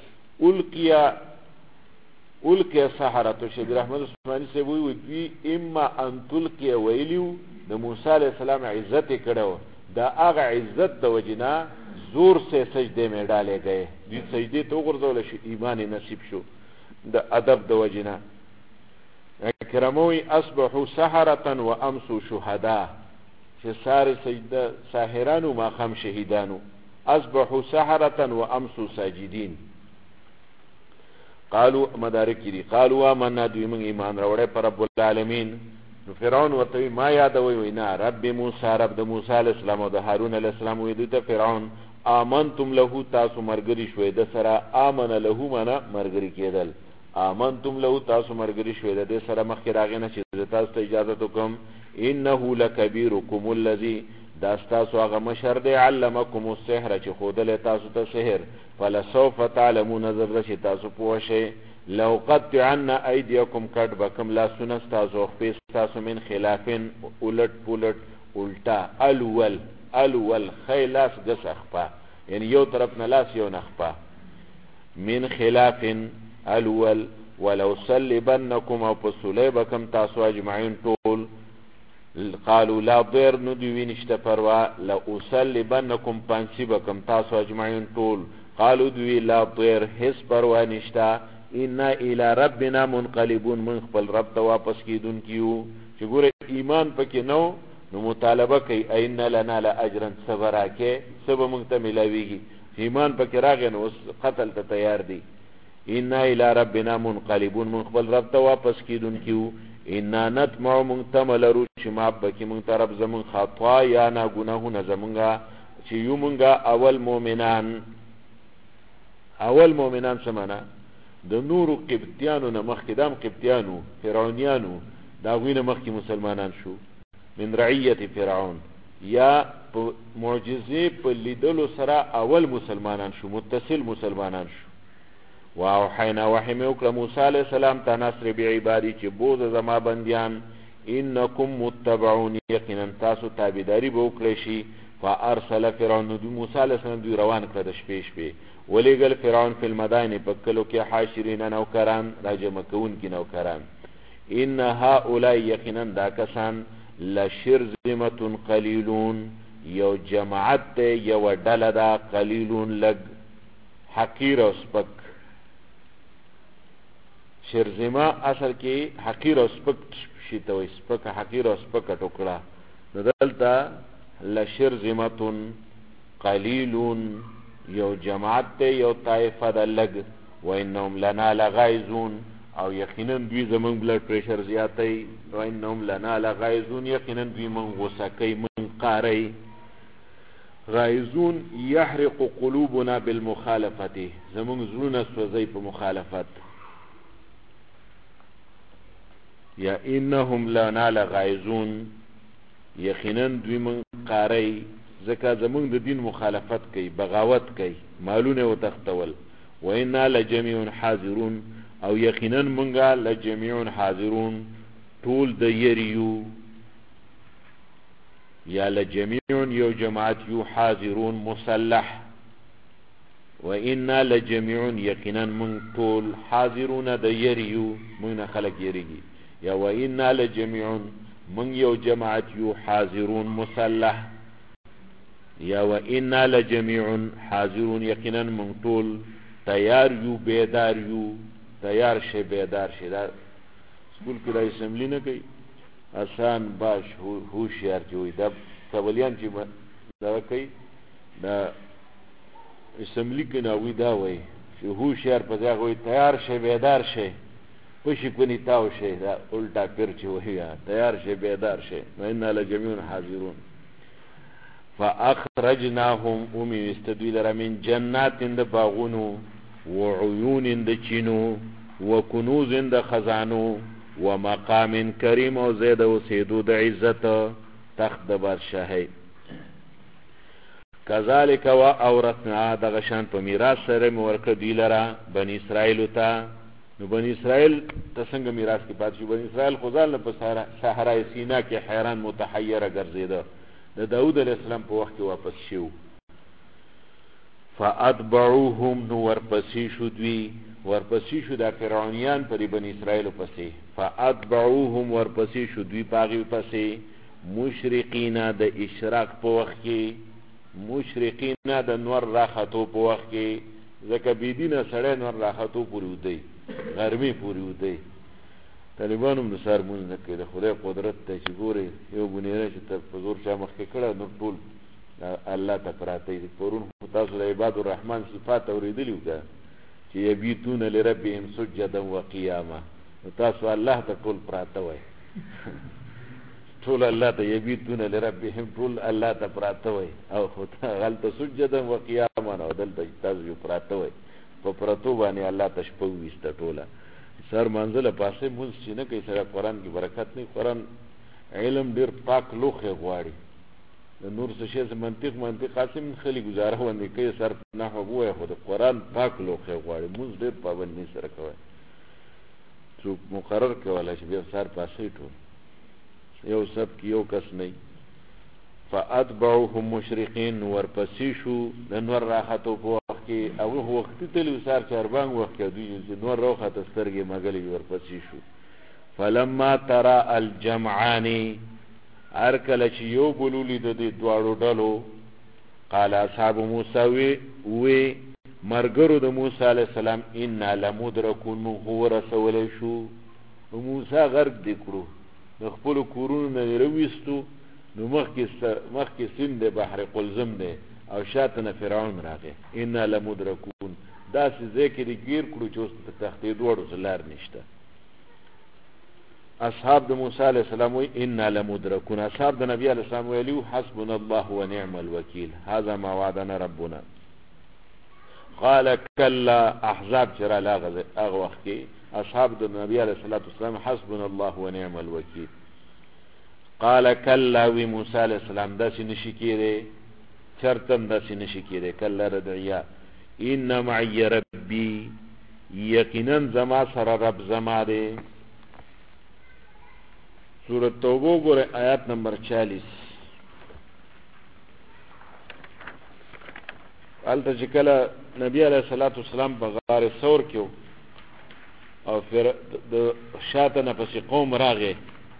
الکیا سحرتو شیخ رحمت عثماني سے وی اما ان تلقیا ویلیو د موسی علیہ السلام عزت کړو دا هغه عزت د وجنا زور سے سجده میں ڈالے گئے دی سجده تو غرزول شو ایمان نصیب شو د ادب د وجنا کرموی اصبحوا سحرة وامسوا شهداء چې ساره سجده ساحرانو ما خام شهیدانو اصبحوا سحرة وامسوا ساجدين قالو مدارک دي قالوا آمنا دوی من ایمان راوړې پر رب العالمین. نو فرعون ورته ما یادوي وینا رب موسی رب د موسی علی السلام او د هارون علی السلام وی د فرعون آمنتم له تاسو مرګري شوي د سره آمن له معنا مرګري کېدل آمنتم له تاسو مرګري شوي د سره مخکې راغی نه چې تاسو ته اجازه وکم انه لکبیرکم الذی دا تاسو هغه مشر دی علمکم السحر چې خودل تاسو ته سحر فلسوف تعلمون نظر چې تاسو پوه شئ لو قطعنا ایدیکم کټ بکم لا سنستاسو خپل تاسو من خلافن اولټ پولټ الټا الول خیلاس دس اخپا یعنی یو طرف نه لاس یو نخپا من خلافن الول ولو صلبنکم او پسلیبکم تاسو اجمعین طول قالوا لا ضير ندوی نشته پروا لا اصلبنکم پانسیبکم تاسو اجمعین طول قالوا دوی لا ضير هیڅ پروا نشته انا الى ربنا منقلبون من خپل رب ته واپس کیدون کیو چې ګوره ایمان پکې نو مطالبه کوي ان لنا لاجرا صبراکه سبا مونږ ته ملاویږي ایمان پکې راغی نو قتل ته تیار دی انا الى ربنا منقلبون من خپل رب ته واپس کیدون کیو انا نطمع من تملرو چې ماب بکی من طرف زمون خطا یا نا گناهونه زمونږه چې یو مونږه اول مؤمنان سمانا د نورو قبطیانو نه مخکې دام قبطیانو فرعونیانو دا غوینه مخکې مسلمانان شو من رعیت فرعون یا معجزه په لیدلو سره اول مسلمانان شو متصل مسلمانان شو واوحینا وحی مې وکړه موسی علیه السلام ته نصر بعبادي چې بوز زما بندیان انکم متبعون یقینا تاسو تابعداري به وکړئ شي فارسل فرعون موسی علیه السلام دوی روان کړه د شپې ولېږل فرعون فی المدائن په کلو کې حاشرین نوکران راجمع کوونکي نوکران ان هؤلاء یقینا دا کسان لشرذمة قلیلون یو جماعت یو ډله ده قلیلون لږ حقیر او سپک شرذمه اصل کې حقیر او سپک شي ته وایي سپک حقیر او سپک ټوکړه دلته لشرذمة قلیلون یو جماعت ته یو طائفه د لګ و انهم لنا لغایزون او یقینا دوی زمون بلډ پریشر زیاتای و انهم لنا لغایزون یقینا دوی من غوسه کوي من قاری غایزون يحرق قلوبنا بالمخالفه زمون زړونه سوځي په مخالفت یا انهم لنا لغایزون یقینا دوی من قاری زکه زمونږ د دین مخالفت کوي بغاوت کوي مالونه وتختول و انا لجميع حاضرون او یقینا مونږه لجميع حاضرون ټول د یریو یا لجميع یو جماعت یو حاضرون مسلح و انا لجميع یقینا مونږ ټول حاضرون د یریو مونږ خلک یریږي یا و انا لجميع مونږ یو جماعت یو حاضرون مسلح یا و انا لجميع حاضرون یقینا من طول تیار یو بیدار یو تیار شي بیدار شي دا سکول کې د اسمبلی نه کوي آسان باش هوشیار جوړي دا سوالیان چې دا کوي دا اسمبلی کې نه وي دا وای چې هوشیار په ځای وي تیار شي بیدار شي پښې کني تاو شي دا الټا پیر چې وایي تیار شي بیدار شي و انا لجميع حاضرون فاخرجناهم امي استدويل من جنات د باغونو وعيون د چینو وكنوز د خزانو ومقام کریم او زید او سیدو د عزت تخت د بادشاہي کذالک واورثنا د غشان په میراث سره مورکه دی لرا بنی اسرائیل ته نو بنی اسرائیل ته څنګه میراث کې پات شو بنی اسرائیل خدای په صحرای سینا کې حیران متحیر ګرځیده د داود علیہ السلام په وخت کې واپس شو فاتبعوهم نو ورپسې شو د فرعونیان پر بنی اسرائیل پسې فاتبعوهم ورپسې شو دوی پاغي پسې مشرقین د اشراق په وخت کې مشرقین د نور راختو په وخت کې ځکه بيدینه سړی نور راختو پورې ودی غرمه پورې ودی طالبانو هم د سار مونږ نه کوي د خدای قدرت ته چې ګوري یو بنیره چې په زور چا مخکې کړه نو ټول الله ته پراته دي پرون تاسو د عباد الرحمن صفات اوریدلی وکړه چې یبیتون لربهم سجدا وقیاما. تاسو الله ته ټول پراته وای ټول الله ته یبیتون لربهم ټول الله ته پراته وای او خو غلط سجدا وقیاما او دلته تاسو پراته وای په پراتو باندې الله تشبو وسته ټوله سر منزله پاسه مونږ چې نه کوي سره قرآن کې برکت نه. قرآن علم ډیر پاک لوخه غواړي. د نور څه شی منطق قاسم خلی گزاره باندې کوي سر نه هوه خو د قرآن پاک لوخه غواړي. مونږ ډیر پابندي سره کوي څوک مقرر کوي چې بیا سر پاسه ټول یو سب کې یو کس نه. فاتبعوهم مشرقین ورپسې شو د نور راحتو په وخت کې او وختي تلو سار چربان وخت کې دوی چې نور راحت سترګې مګلې ورپسې شو. فلما ترى الجمعان ارکل چې یو بلولي د دې دواړو ډلو قال اصحاب موسی وی مرګرو د موسی علی السلام ان لمدرکون هو رسول شو. موسی غرق دکړو د خپل کورونو نه رويستو نو مخکې سند بحر قلزم دی او شاتنه فرعون راغی. ان لمدرکون داسې ذکر گیر کړو چې اوس په تختې دوړو زلار نشته. اصحاب د موسی علیہ السلام وی ان لمدرکون. اصحاب د نبی علیہ السلام ویلو حسبنا الله ونعم الوکیل هذا ما وعدنا ربنا. قال كلا احزاب چرا لاغه هغه وخت کې اصحاب د نبی علیہ السلام حسبنا الله ونعم الوکیل. قال كلا وی موسی علیہ السلام داسې نشي کېده چرتم داسې نشي کېده کلا ردعیا ان معي ربي یقینا زما سره رب زما دی. سورۃ توبه ګوره آیات نمبر 40. الته چې کله نبی علیہ السلام په غار ثور کې او د شاته نه پسې قوم راغی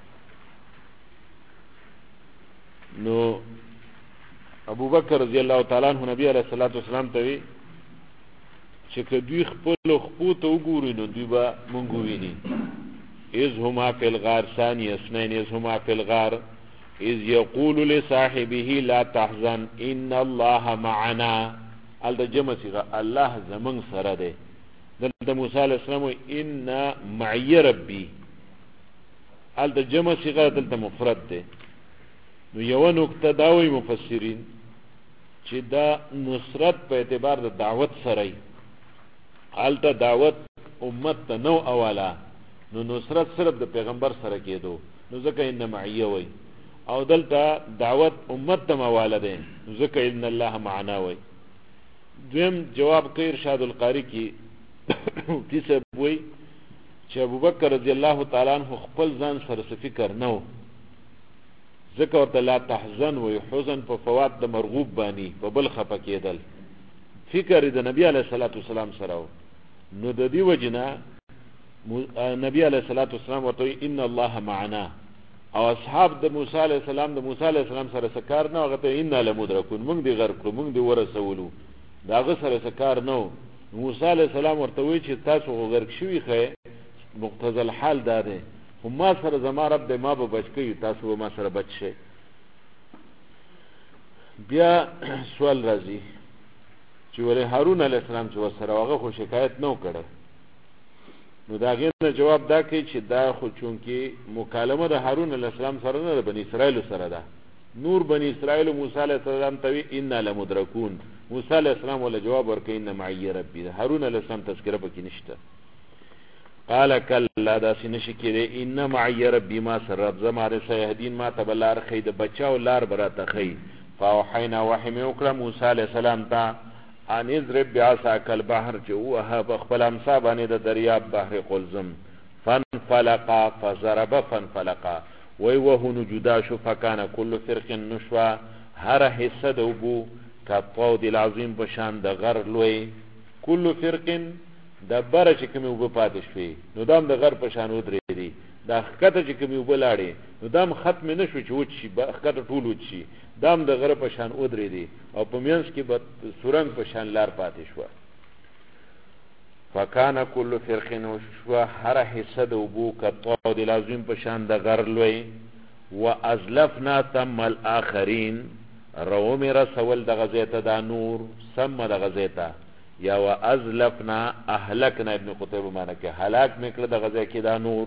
نو ابو بکر رضی الله تعالی عنہ نبی علیہ السلام ته وی چې دوی خپل خپو ته وګوري نو دوی به مونږ ویني. اذ هما فی الغار ثانی اثنین اذ هما فی الغار اذ یقول لصاحبه لا تحزن ان الله معنا. ال د جمع صيغه الله زمون سره ده. دلته موسی علیہ السلام ان معي ربي ال د جمع صيغه دلته مفرد ده. نو یو نقطه دا وی مفسرین چې دا نصرت په اعتبار د دعوت سره الته دعوت امت ته نو اوله نو نصرت صرف د پیغمبر سره کېدو نو ځکه ان معي وی او دلته دعوت امت ته مواله ده نو ځکه ان الله معنا وی. دویم جواب کوي ارشاد القاری کی کیسه وی چې ابوبکر رضی الله تعالی عنہ خپل ځان سره فکر نو ذکر ورته لا تحزن وی حزن په فوات د مرغوب بانی په بل خپه کېدل فکر د نبی علیہ الصلوۃ والسلام سره نو د دې وجنه نبی علیہ الصلوۃ والسلام ورته ان الله معنا او اصحاب د موسی علیہ السلام سره سکار نه هغه ته ان لمدرکون موږ دی غرق کړو موږ دی ورسولو داغه سره سکار نو. موسی علیہ السلام ورته وی چې تاسو غرق شوي خې مقتضى الحال داره هم ما سره زما رب دې ما به بچ کی تاسو ما سره بچ شي. بیا سوال راځي چې ولې هارون علیہ السلام چې وسره هغه خو شکایت نو کړه نو دا غیر جواب دا کوي چې دا خو چونکی مکالمه د هارون علیہ السلام سره نه بنی اسرائیل سره ده. نور بنی اسرائیل موسی علیہ السلام ته ان لمدرکون. موسی علیہ السلام ولا جواب ورکړي ان معي ربي. هارون علیہ السلام تذکرہ پکې نشته. قال كلا دا سنشي کېده ان معي ربي ما سر رب زماره سيهدين ما تبلار خید بچاو لار براته خي. فاوحينا وحي وکړه موسی علیہ السلام ته ان اضرب بعصاك البحر جو وها بخبل امسا باندې د دریاب بحر قلزم فانفلقا فضرب فانفلقا وی وهو جدا شو فکان كل فرق نشوا هر حصه د وبو کطود العظیم بشان د غر لوی كل فرق د بر چې کوم وب پاتې شوی نو دام د غر پشان ودرې دي دا خکته چې کوم وب لاړې نو دام ختم نشو چې وچ شي خکته ټول وچ شي دام د غر پشان ودرې دي او په مینس کې به سورنګ پشان لار پاتې شو. فکان كل فرق نشوا هر حصه د وبو کطود العظیم بشان د غر لوی وازلفنا ثم الاخرين رو میرا سوال د غزیته دا نور سم د غزیته یا وازلفنا اهلکنا ابن قتیبه معنی کې هلاک میکړه د غزا کې دا نور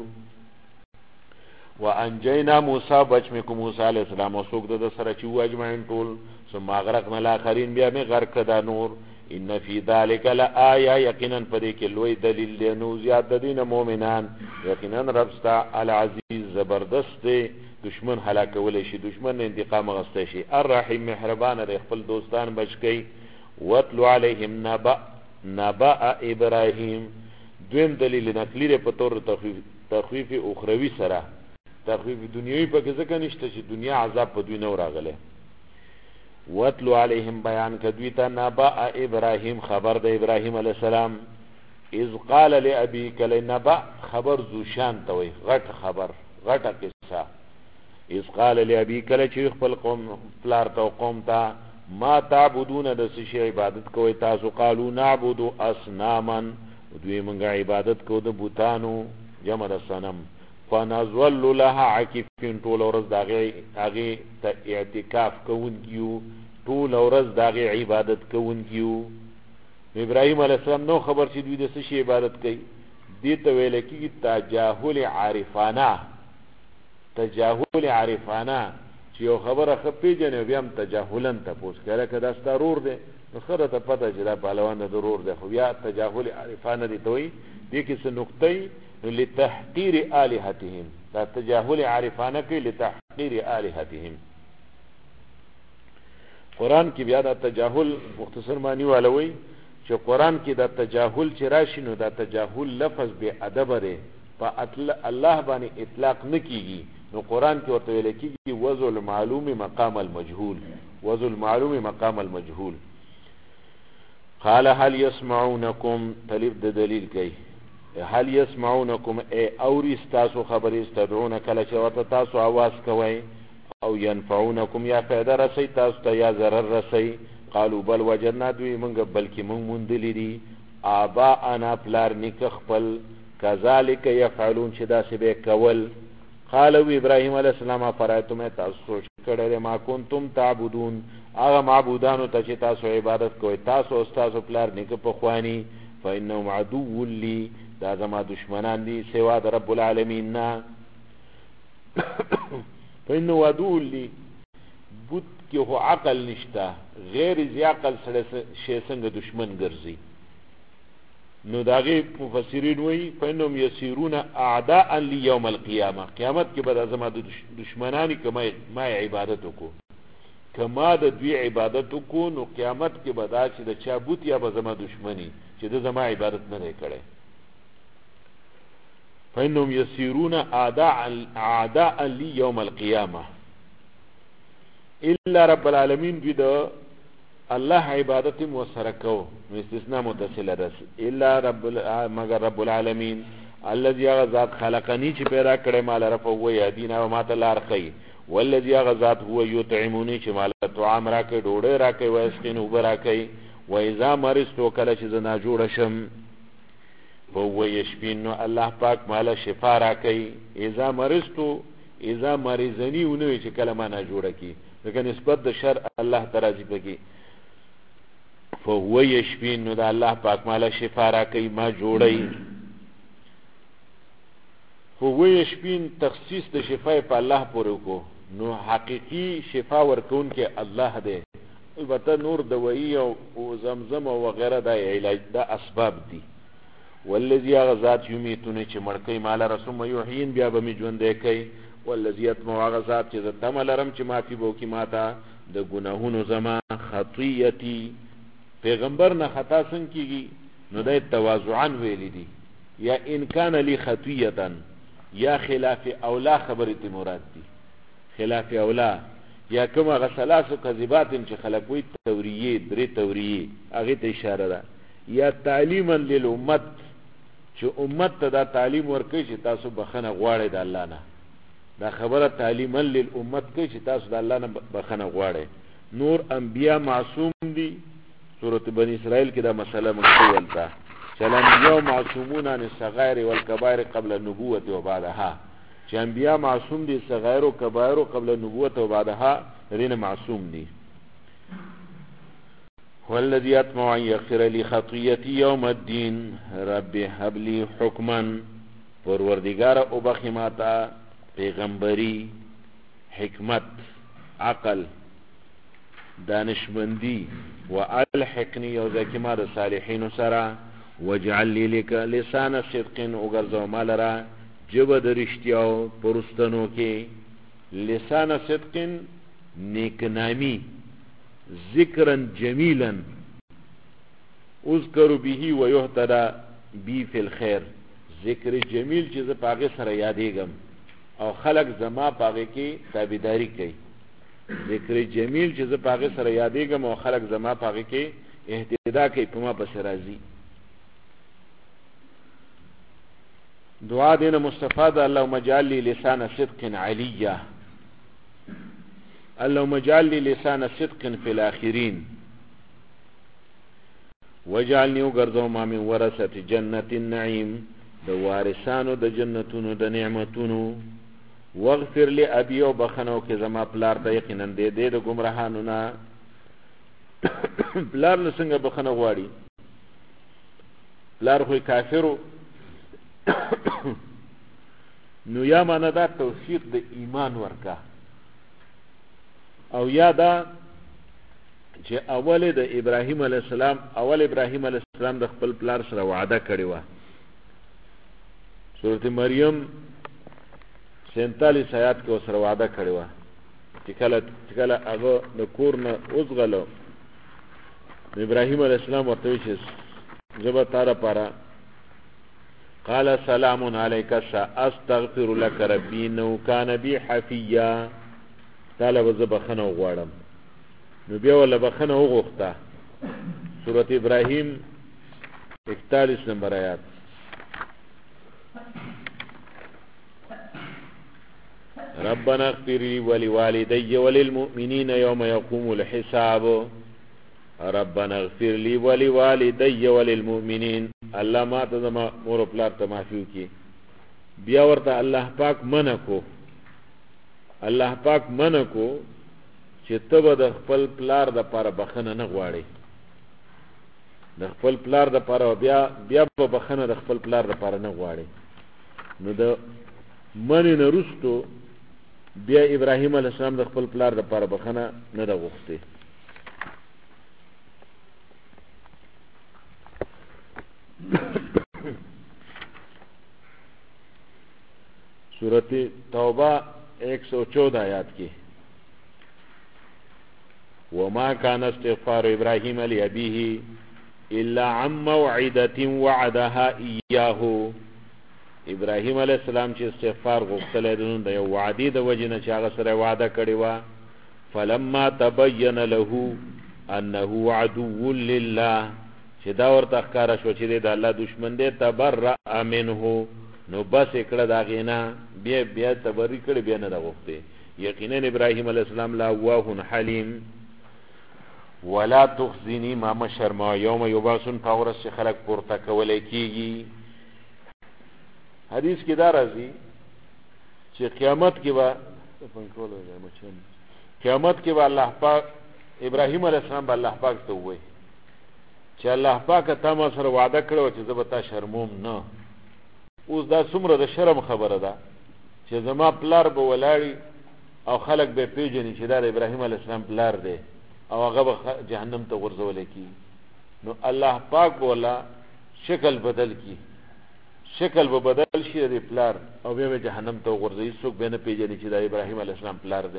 وانجینا موسی بچ میکو موسی علیہ السلام او څوک د سره چې واجمعین ټول ثم اغرقنا الاخرین بیا می غرق کړه نور ان فی ذلک لآیه یقینا پدې کې لوی دلیل دی نو زیات د دین مؤمنان یقینا رب ستا العزیز زبردست دی دشمن هلاکول شي دشمن انتقام غسته شي الرحیم مهربان دی خپل دوستان بچ کی واتلو علیهم نبأ ابراهیم دویم دلیل نقلی په تور تخفیف اخروی سره تخفیف دنیوي په کې ځکه نشته چې دنیا عذاب په دوی نه راغله واتلو علیهم بیان کدوی ته نبأ ابراهیم خبر د ابراهیم علیه السلام اذ قال لابیک لنبأ خبر زوشان ته وي غټ خبر غټه قصه اذ قال لابیک لچ خپل قوم پلار ته قوم ته ما تعبدون د شی عبادت کوي تاسو قالو نعبد اصناما دوی مونږه عبادت کو د بوتانو جمع د صنم فنظل لها عاکفین ټول ورځ داغه هغه ته اعتکاف کوونکیو ټول ورځ داغه عبادت کوونکیو ابراهیم علیه السلام نو خبر چې دوی د شی عبادت کوي دې ته ویل کېږي تجاهل عارفانه تجاهل عارفانه چې یو خبره خپې جنې بیا هم تجاهلن تاسو کړه کدا ستارور دي نو خره ته پته چې دا پهلوان د ضرور دی خو بیا تجاهل عارفانه دي دوی دې کې څه نقطې لتحقير آلهتهم دا تجاهل عارفانه کې لتحقير آلهتهم قرآن کې بیا دا تجاهل مختصر معنی والوي چې قرآن کې دا تجاهل چې راشي نو دا تجاهل لفظ به ادب لري په الله باندې اطلاق نکېږي نو قرآن کې ورته ویل کېږي وضع المعلوم مقام المجهول وضع المعلوم مقام المجهول قال هل يسمعونكم طلب د دلیل کوي هل يسمعونكم اوري استاسو خبر استدعون کله چې ورته تاسو आवाज کوي او ينفعونكم یا فائدہ رسي تاسو ته یا ضرر رسي قالوا بل وجدنا دوی منګ بلکې مونږ مونډلې دي ابا انا پلار نیک خپل کذالک يفعلون چې دا څه به کول قالوا ابراهيم عليه السلام فرایتم تاسو کړه ما کنتم تعبدون هغه معبودانو ته چې تاسو عبادت کوئ تاسو استاد پلار نیک په خواني فانه عدو لي دا زما دشمنان دي سوا د رب العالمین نا فانه عدو لي بوت کې هو عقل نشتا غیر زی عقل سره شی څنګه دشمن ګرځي نو داغه مفسرین وی فانهم يسيرون اعداء ليوم القيامه قیامت کې به زما دشمنانی کما ما عبادت کو کما د دوی عبادت کو نو قیامت کې به دا چې د چا بوت یا به زما دشمنی چې د زما عبادت نه کړي فانهم يسيرون اعداء ليوم القيامه الا رب العالمین دوی د الله عبادت موسره کو استثناء متصله ده الا مگر رب العالمین الذي غزاد خلقني چې پیدا کړي مال رفع و يدينا و ما تلار خي والذي غزاد هو يطعمني چې مال طعام راکې ډوډۍ راکې و اسقين وب راکې و اذا مرستو کله چې زنا جوړ شم هو يشفين الله پاک مال شفا راکې اذا مرستو اذا مرزني ونه چې کله ما نه جوړه کی لکه نسبت د شر الله تعالی پکې فهو يشفين نو دا الله پاک مالا شفا را کوي ما جوړي فهو يشفين تخصیص د شفای په الله پورې کو نو حقيقي شفا ورکون کې الله دی البته نور دوايي او زمزم او وغيرها د علاج د اسباب دي والذي غزات يميتون چې مړکې مالا رسوم يحيين بیا به می ژوند کوي والذي يتمع غزات چې تمل رم چې معافي بو کې ماته د ګناهونو زما خطيتي پیغمبر نه خطا څنګه کیږي نو د تواضعن ویل دي یا ان کان لی خطیه یا خلاف اولا خبره ته مراد دي خلاف اولا یا کومه غسلاس او کذبات چې خلق وي توریه درې توریه هغه ته اشاره ده یا تعلیما للامت چې امت ته دا تعلیم ورکړي چې تاسو بخنه غواړئ د الله نه دا خبره تعلیما للامت کوي چې تاسو د الله نه بخنه غواړئ نور انبیا معصوم دي سورۃ بنی اسرائیل کې دا مسله مکتوب ده چې الانبیاء معصومون عن الصغائر والکبائر قبل النبوة وبعدها چې انبیاء معصوم دي صغائر او کبائر قبل النبوة وبعدها رین معصوم دي والذي اطمع ان يغفر لي خطيئتي يوم الدين رب هب لي حكما پروردگار او بخماتا پیغمبری حکمت عقل دانشمندی والحقني یوزکما د صالحین سرا واجعل لي لك لسان صدق وغرزو مالرا جب د رشتیاو پرستنو کې لسان صدق نیک نامی ذکرا جمیلا اذکر به ويهتدى بی فی الخیر ذکر جمیل چې زه پاغه سره یادېږم او خلق زما پاغه کې تابعداري کوي ذکر جمیل چې زه پاغه سره یادېږم او خلق زما پاغه کې اهتدا کوي په ما پس راځي دعا دینه مستفاده اللهم اجعل لي لسان صدق عليا اللهم اجعل لي لسان صدق في الاخرين واجعلني وغرزو ما من ورثه جنة النعيم د وارثانو د جنتونو د نعمتونو واغفر لي ابي وبخنو کې زما پلار ته یقینا دې د گمراهانو نه پلار له څنګه بخنه غواړي پلار خو کافرو نو یا معنا دا توفیق د ایمان ورکا او یا دا چې اول د ابراهیم علی السلام د خپل پلار سره وعده کړی و سورۃ مریم 47 آیات کې سره وعده کړی و چې کله هغه د کور نه اوسغلو ابراهیم علی السلام ورته چې زبا تاره پاره قال سلام عليك سأستغفر لك ربي انه كان بي حفيا طالب زبخنه غواړم نو بیا ولا بخنه وغوښته سورۃ ابراهیم 41 نمبر آیات ربنا اغفر لي ولوالدي وللمؤمنين يوم يقوم الحساب ربنا اغفر لي ولوالدي وللمؤمنين الله ما ته زما مور پلار ته معفو کی بیا ورته الله پاک منکو چې تبه د خپل پلار د پاره بخنه نه غواړي د خپل پلار د پاره بیا په بخنه د خپل پلار د پاره نه غواړي نو د منی نه رستو بیا ابراهیم علیه السلام د خپل پلار د پاره بخنه نه د غوښتي سورۃ توبہ 114 آیات کی وما كان استغفار ابراهيم لأبيه الا عن موعده وعدها اياه ابراهيم عليه السلام چې استغفار غوښتل د یو وعده د وجنه چې هغه سره وعده کړی و فلما تبين له انه عدو لله چې دا ورته ښکارا شو چې د الله دشمن دی تبرأ منه نو بس کړه دا غینا بیا تبری کړه بیا نه غوښته یقینا ابراهیم علیه السلام لا واه حلیم ولا تخزنی ما مشرما یوم یبعثون فورس خلق پورته کولای کیږي حدیث کې دا راځي چې قیامت کې به الله پاک ابراهیم علیه السلام به الله پاک ته وایي چې الله پاک ته ما سره وعده کړو چې زه به تا شرموم نه اوس دا څومره د شرم خبره ده چې زما پلار به ولاړی او خلق به پیژني چې دا ابراهیم علیه السلام پلار دی او هغه به جهنم ته غورځول کی نو الله پاک بولا شکل بدل شي د پلار او به جهنم ته غورځي څوک به نه پیژني چې دا ابراهیم علیه السلام پلار دی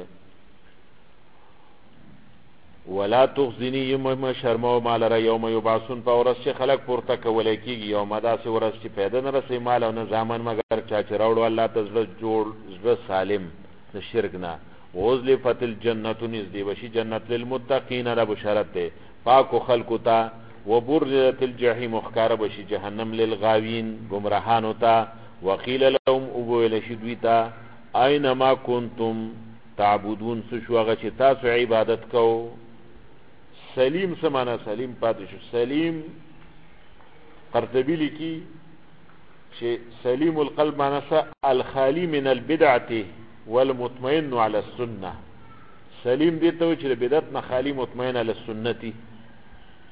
ولا تخزنی یوم شرمو مال را یوم یبعثون فورس چې خلق پورته کولای کیږي یوم دا سه ورځ چې پیدا نه رسي مال او نه ځامن مگر چا چې راوړو الله تعالی جوړ سالم د شرک نه وزلفت الجنه نزدې وشي جنت للمتقین را بشارت ده پاکو خلقو ته وبرزت الجحیم خکار بشي جهنم للغاوین گمراهانو ته وقیل لهم ابویل شدویتا اینما کنتم تعبدون سشوغه چې تاسو عبادت کو سلیم سمانا سلیم پاتې شو سلیم قرطبی لیکي چې سلیم القلب معنا الخالی من البدعه والمطمئن على السنه سلیم دې ته چې بدعت نه خالی مطمئن علی السنتي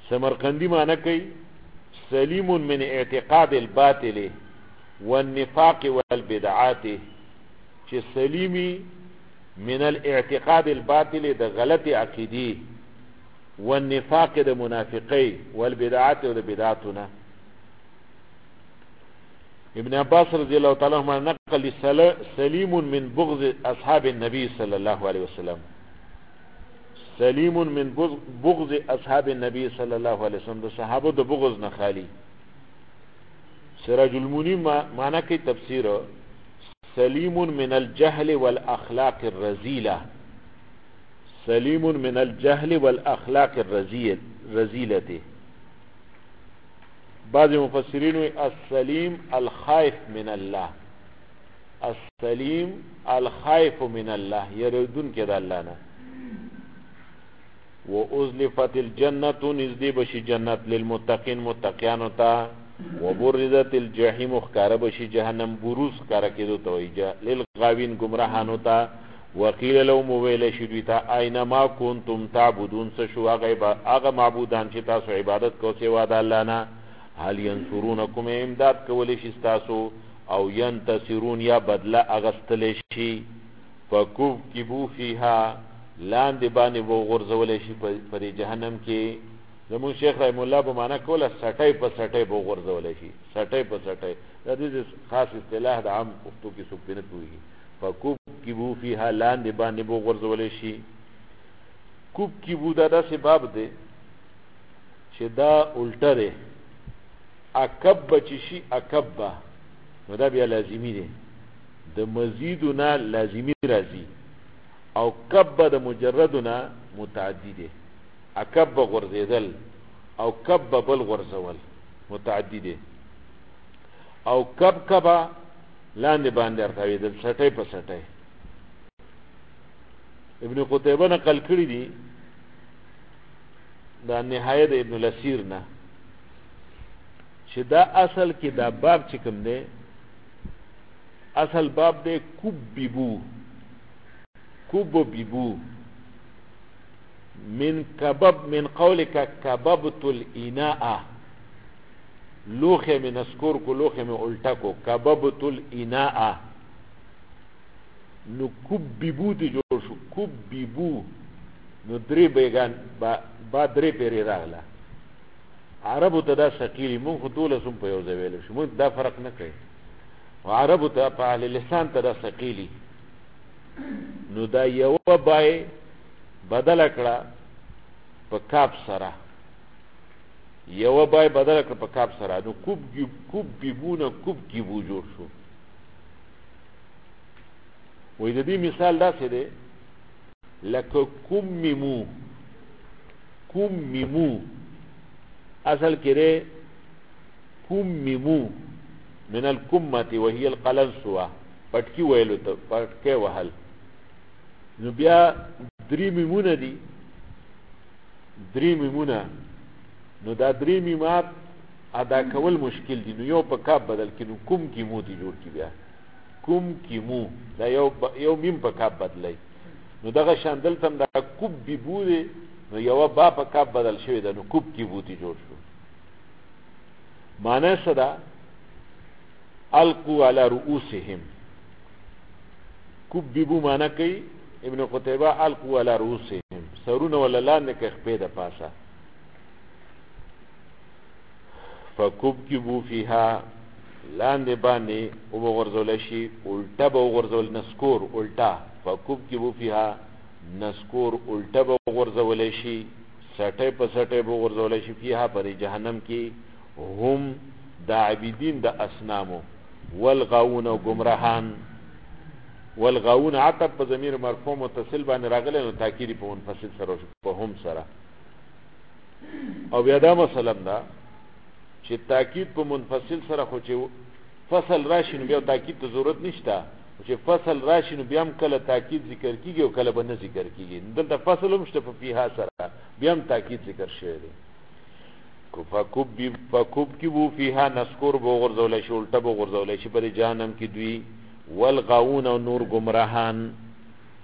سمرقندی معنی کوي سلیم من اعتقاد الباطل والنفاق والبدعات، چې سلیمی من الاعتقاد الباطل د غلط عقیدی والنفاق د منافقی والبدعات او د بدعاتونه. ابن عباس رضی الله تعالی عنہ نقل سلیم من بغض اصحاب النبي صلی الله علیه وسلم، سلیم من بغض اصحاب النبي صلی الله علیه وسلم، د صحابه د بغض نه خالی. سراج المنیر معنی کوي تفسیر سلیم من الجهل والاخلاق الرذیله، سلیم من الجهل والاخلاق الرذیله. بعض مفسرین السلیم الخائف من الله، السلیم الخائف من الله، یریدون کې د الله نه. وازلفت الجنه، نزدې بشي جنت للمتقین متقیانو ته. وبرزت الجحیم، ښکاره بشي جهنم، بروز ښکاره کېدو ته وایي، للغاوین گمراهانو ته. وقیل لهم، وویلی شي دوی ته اینما کنتم تعبدون، څه شو هغه معبودان چې تاسو عبادت کو سوا د الله نه. هل ینصرونکم، امداد کولی شي ستاسو، او ینتصرون، یا بدله اغستلی شي. فکبکبوا فیها، لاندې باندې وغورځولی شي په دې جهنم کې. زمون شیخ رحم الله به معنا کوله سټۍ په سټۍ به وغورځولی شي، سټۍ په سټۍ. دا دې خاص اصطلاح د عام پښتو کې څوک پې نه پوهېږي. فکبکبوا فیها، لاندې باندې به وغورځولی شي. کبکبو دا داسې باب دی چې دا الټه دی. اکب چې شي اکبه، نو دا بیا لازمی دی، د مزیدو نه لازمی راځي، او کب د مجردو نه متعدی دی. اکب غرزیدل او کب بل غرزول متعدی دی. او کب کبا لاندې باندې ارتاویدل، سټۍ په سټۍ. ابن قتیبه نقل کړي دي دا نهایه د ابن الاسیر نه، چې دا اصل کې دا باب چې کوم دی، اصل باب دی کببو، کببو من کبب، من قولک کببت الاناء، لوخه من اسکور کو، لوخه من الٹا کو، کببت الاناء. نو کببو دی جوړ شو، کببو. نو درې بیگان با درې پیری راغله. عربو ته دا ثقیلی، مونږ خو دولسم په یو ځای ویلی شو، مونږ دا فرق نه کوي. عربو ته په اهل لسان ته دا ثقیلی. نو دا یوه بای بدله کړه په کاب سره، یوه بای بدله کړه په کاب سره. نو کببو نه کبکبو جوړ شو. وایي د دې مثال داسې دی لکه کممو، کممو اصل کې دی کممو من الکمة وهي القلنسوه، پټکی ویلو ته، پټکی وهل. نو بیا درې میمونه دي، درې میمونه. نو دا درې میمات ادا کول مشکل دي، نو یو په کاب بدل کړي، نو کوم کیمو دي جوړ کړي. بیا کوم کیمو، دا یو میم په کاب بدلی. نو دغه شان دلته هم دا کببو دی، نو یوه با په کاب بدل شوی ده، نو کبکبو دي جوړ شو. معنی څه ده؟ القوا علی رؤوسهم. کببو معنی کوي ابن قتیبه القوا علی رؤوسهم، سرونه ولا لاندې که خپې د پاسه. فکبکبو فیها، لاندې باندې وغورځولی شي، الټه به وغورځول، نسکور الټه. فکبکبو فیها، نسکور الټه به وغورځولی شي، سټۍ په سټۍ به وغورځولی شي. فیها، پر جهنم کې، هم د عابدین د اصنامو، والغاون او گمراهان. والغاون عطب په ضمیر مرفوع متصل باندې راغلی، نو تاکید په منفصل سره شو، په هم سره. او بیا دا مثلا ده چې تاکید په منفصل سره، خو چې فصل راشي نو بیا تاکید ته ضرورت نشته، چې فصل راشي نو بیا هم کله تاکید ذکر کیږي او کله به نه ذکر کیږي. دلته فصل هم شته په فیها سره، بیا هم تاکید ذکر شوی دی. فکبکبو فیها، نسکور به وغورځولی شي، الټه به وغورځولی شي په جهنم کې دوی. والغاون او نور گمراهان.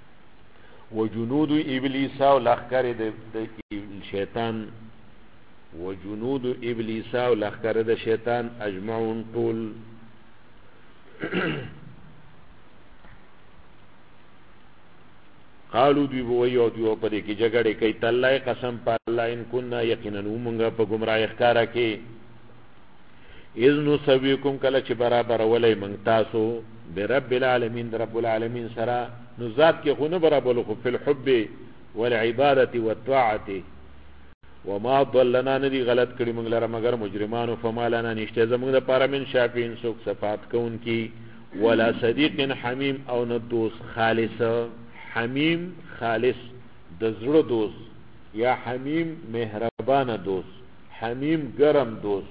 وجنود ابلیس، او لښکرې د شیطان. وجنود ابلیس او لخر د شیطان اجمعون طول قالو دی وی او دی په دې کې جګړه کوي تلای قسم په الله ان كنا یقینا موږ په گمراه ښکارا کې اذن سويكم کله چې برابر ولې موږ تاسو برب العالمین رب العالمین سره نو ذات کې خو نه برابر خو په الحب والعباده والطاعه وما ضلنا ندی غلط کړي موږ لره مگر مجرمانو فما لنا نشته زموږ د پاره من شافین سوک صفات کون کی ولا صدیق حمیم او ندوس خالص حمیم خالص د زړه دوست یا حمیم مهربان دوست حمیم گرم دوست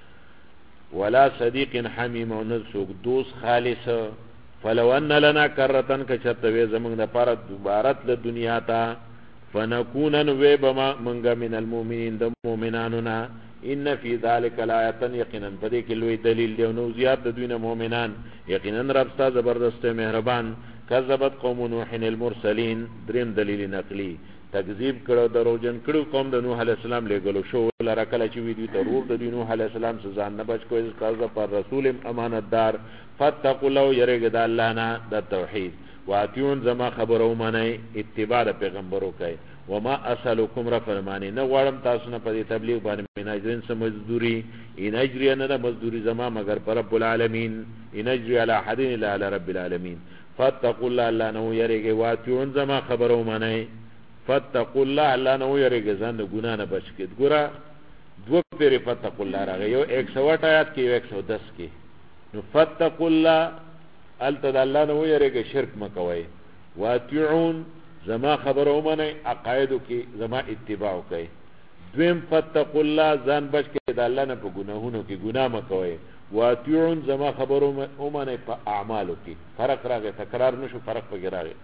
ولا صدیق حمیم او نسوک دوست خالص فلو ان لنا کرتن کچتوی زمنګ د پاره دوبارت له دنیا ته فنكونن و بما منغ من المؤمنین د مؤمنانو نا ان فی ذلک لآیه یقینا بدی کې لوی دلیل دی نو زیات د دوی مؤمنان یقینا رب ستا زبردست مهربان کذبت قوم نوح المرسلین دریم دلیل نقلی تکذیب کړه دروژن کړه قوم د نوح علی السلام لګلو شو لره کله چې وی دي ضرور د نوح علی السلام ځان نه بچ کوی قاضا پر رسول امانتدار فتقوا لو يرګ د الله نه د توحید واتیون زما خبرو منی اتباع پیغمبرو کوي وما اسالکم رفرمانی نه غواړم تاسو نه په تبلیغ باندې مناجرین سم مزدوری ان اجری نه مزدوری زما مگر پر رب العالمین ان اجری علی احد الا علی رب العالمین فتقوا الله الله نو یریږي واتیون زما خبرو منی فتقوا الله الله نو یریږي ځان د ګنا نه بچ کړي ګوره دو پیری فتقوا الله راغی یو 108 آیات کې 110 کې نو فتقوا الله التد الله نو یریږي شرک مکوي واتیون زما خبرو منی عقایدو کې زما اتباع کوي دویم فتقوا الله ځان بچ کړي د الله نه په ګناهونو کې ګناه مکوي واتیون زما خبرو منی په اعمالو کې فرق راغی تکرار نشو فرق پکې راغی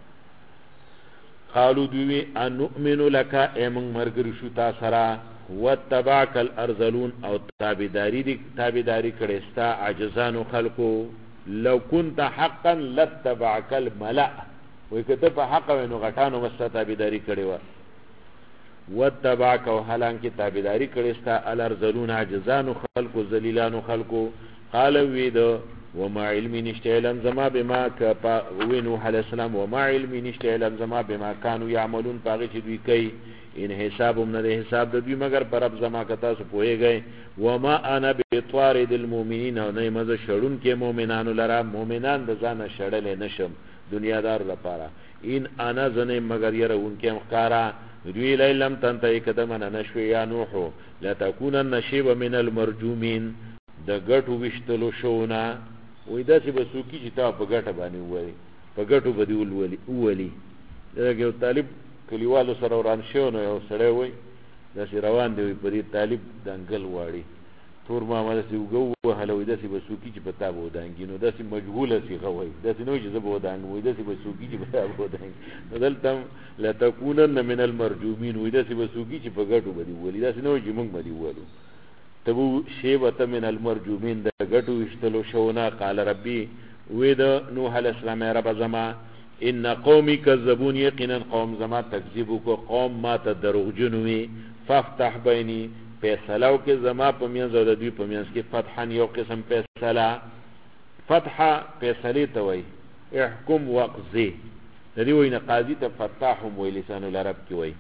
قالو دوی ان نؤمن لك ایمن مرګر شو تا سرا وتبعك الارذلون او تابعداري کړي ستا عاجزانو خلقو لو كنت حقا لتبعك الملأ وای کته په حق وینو غټانو مستا تابعداري کړي و وتبعك وهلان کې تابعداري کړي ستا الارذلون عاجزانو خلقو ذلیلانو خلقو قال وید وما علمي نشته علم زما بما وینو علی السلام وما علمي نشته علم زما بما كانوا يعملون پاغه چې دوی کوي ان حسابهم نه حساب د دوی مگر پر رب زما کتا سو پويږي وما انا بطارد المؤمنين نه مزه شړون کې مؤمنانو لرا مؤمنان د ځان شړل نشم دنیا دار لپاره ان انا زنه مگر يرون کې مخکارا دوی لم تنتهي قدم انا نشوي یا نوح لا تكونن نشيب من المرجومين د غټو وشتلو شونا وې داسې به سوکی چې تا په غټه باندې وایي په غټو باندې ولولي دا یو طالب کلیوالو سره وران شو نو یو سړی وای داسې روان دی په دې طالب دنګل واړي تور محمد سي وګو هلوي داسې به سوکی چې پتا بو دانګي نو داسې مجهوله سي غوي داسې نو چې زبو دانګ وای داسې به سوکی چې پتا بو دانګ دلته لا تکونن من المرجومین وای داسې به سوکی چې په غټو باندې ولي داسې نو چې موږ باندې ولو تبو شیبه من المرجومین د غټو وشتلو شونا قال ربي وید نوح علیہ السلام رب زما ان قومي كذبون یقینا قوم زما تکذیب کو قوم ما ته دروغجنوي فافتح بیني فیصلو کې زما په میانځ د دوی په میانځ کې فتحا یو قسم فیصله فتح فیصله ته وای احکم وقضي د دې وینه قاضي ته فتاحهم وی لسان العرب کې وای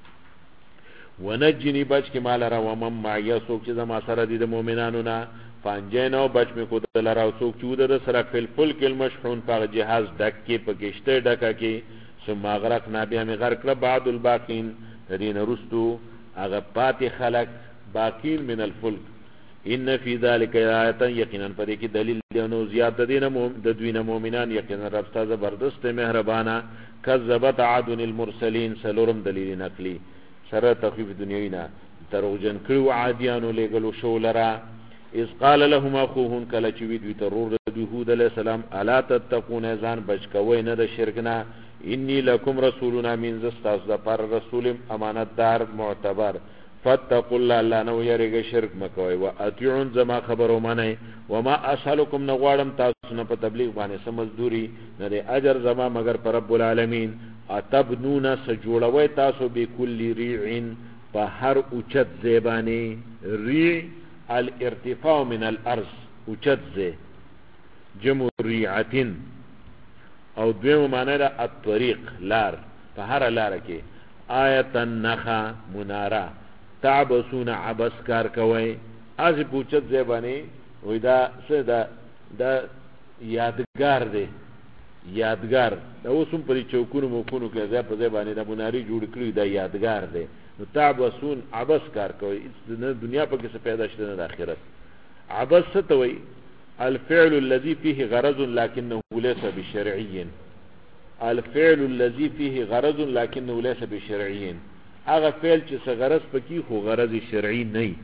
ونجنی بچ کې مال را و مم ما یسوک چې زما سره دي د مؤمنانو نه فانجینو بچ می کو د لرا سوک چې د سره فل فلک المشحون په جهاز ډک کې په کشته ډکا کې ثم غرق نبی هم غرق کړ بعد الباقین دین رستو هغه پاتې خلق باقین من الفلک ان فی ذلک آیه یقینا پر کې دلیل دی نو زیات دینه د دوی نه مؤمنان یقینا رب ستاسو زبردست مهربانه کذبت عاد المرسلین سلورم دلیل نقلی سره تخفیف دنیوینا تروجن کړو عادیانو لګلو شو لرا اذ قال لهم اخوهم کله چې وی ترور د هود علی السلام الا تتقون ځان بچکوي نه د شرکنا انی لکم رسولنا من زستاز د پر رسول امانتدار معتبر فتقوا الله لا نو یریږي شرک مکوي و اطيعون زما خبرو منی وما اسالکم نغوالم تاسو نه په تبلیغ باندې سمزدوري نه د اجر زما مگر پر رب العالمین اتبنون سجوړوي تاسو به کل ریعن په هر اوچت ځای باندې. ری الارتفاع من الارض، اوچت ځای، جمع ریعتن. او دویمه معنی ده الطریق، لار، په هر لاره کې. آیت النخا، مناره. تعبسون، عبس کار کوي. از په اوچت ځای باندې وای دا څه ده، دا یادګار دی، یادګار. دا اوس هم پرې چوکونو موکونو کې ځای په ځای باندې د منارې جوړ کړي، دا یادګار دی. نو تعبسون، عبس کار کوي، نه دنیا په کې څه پیدا شته نه د آخرت. عبس څه ته وایي؟ الفعل الذي فيه غرض لكنه ليس بشرعي. الفعل الذي فيه غرض لكنه ليس بشرعي، هغه فعل چې څه غرض پکې خو غرض شرعي نه.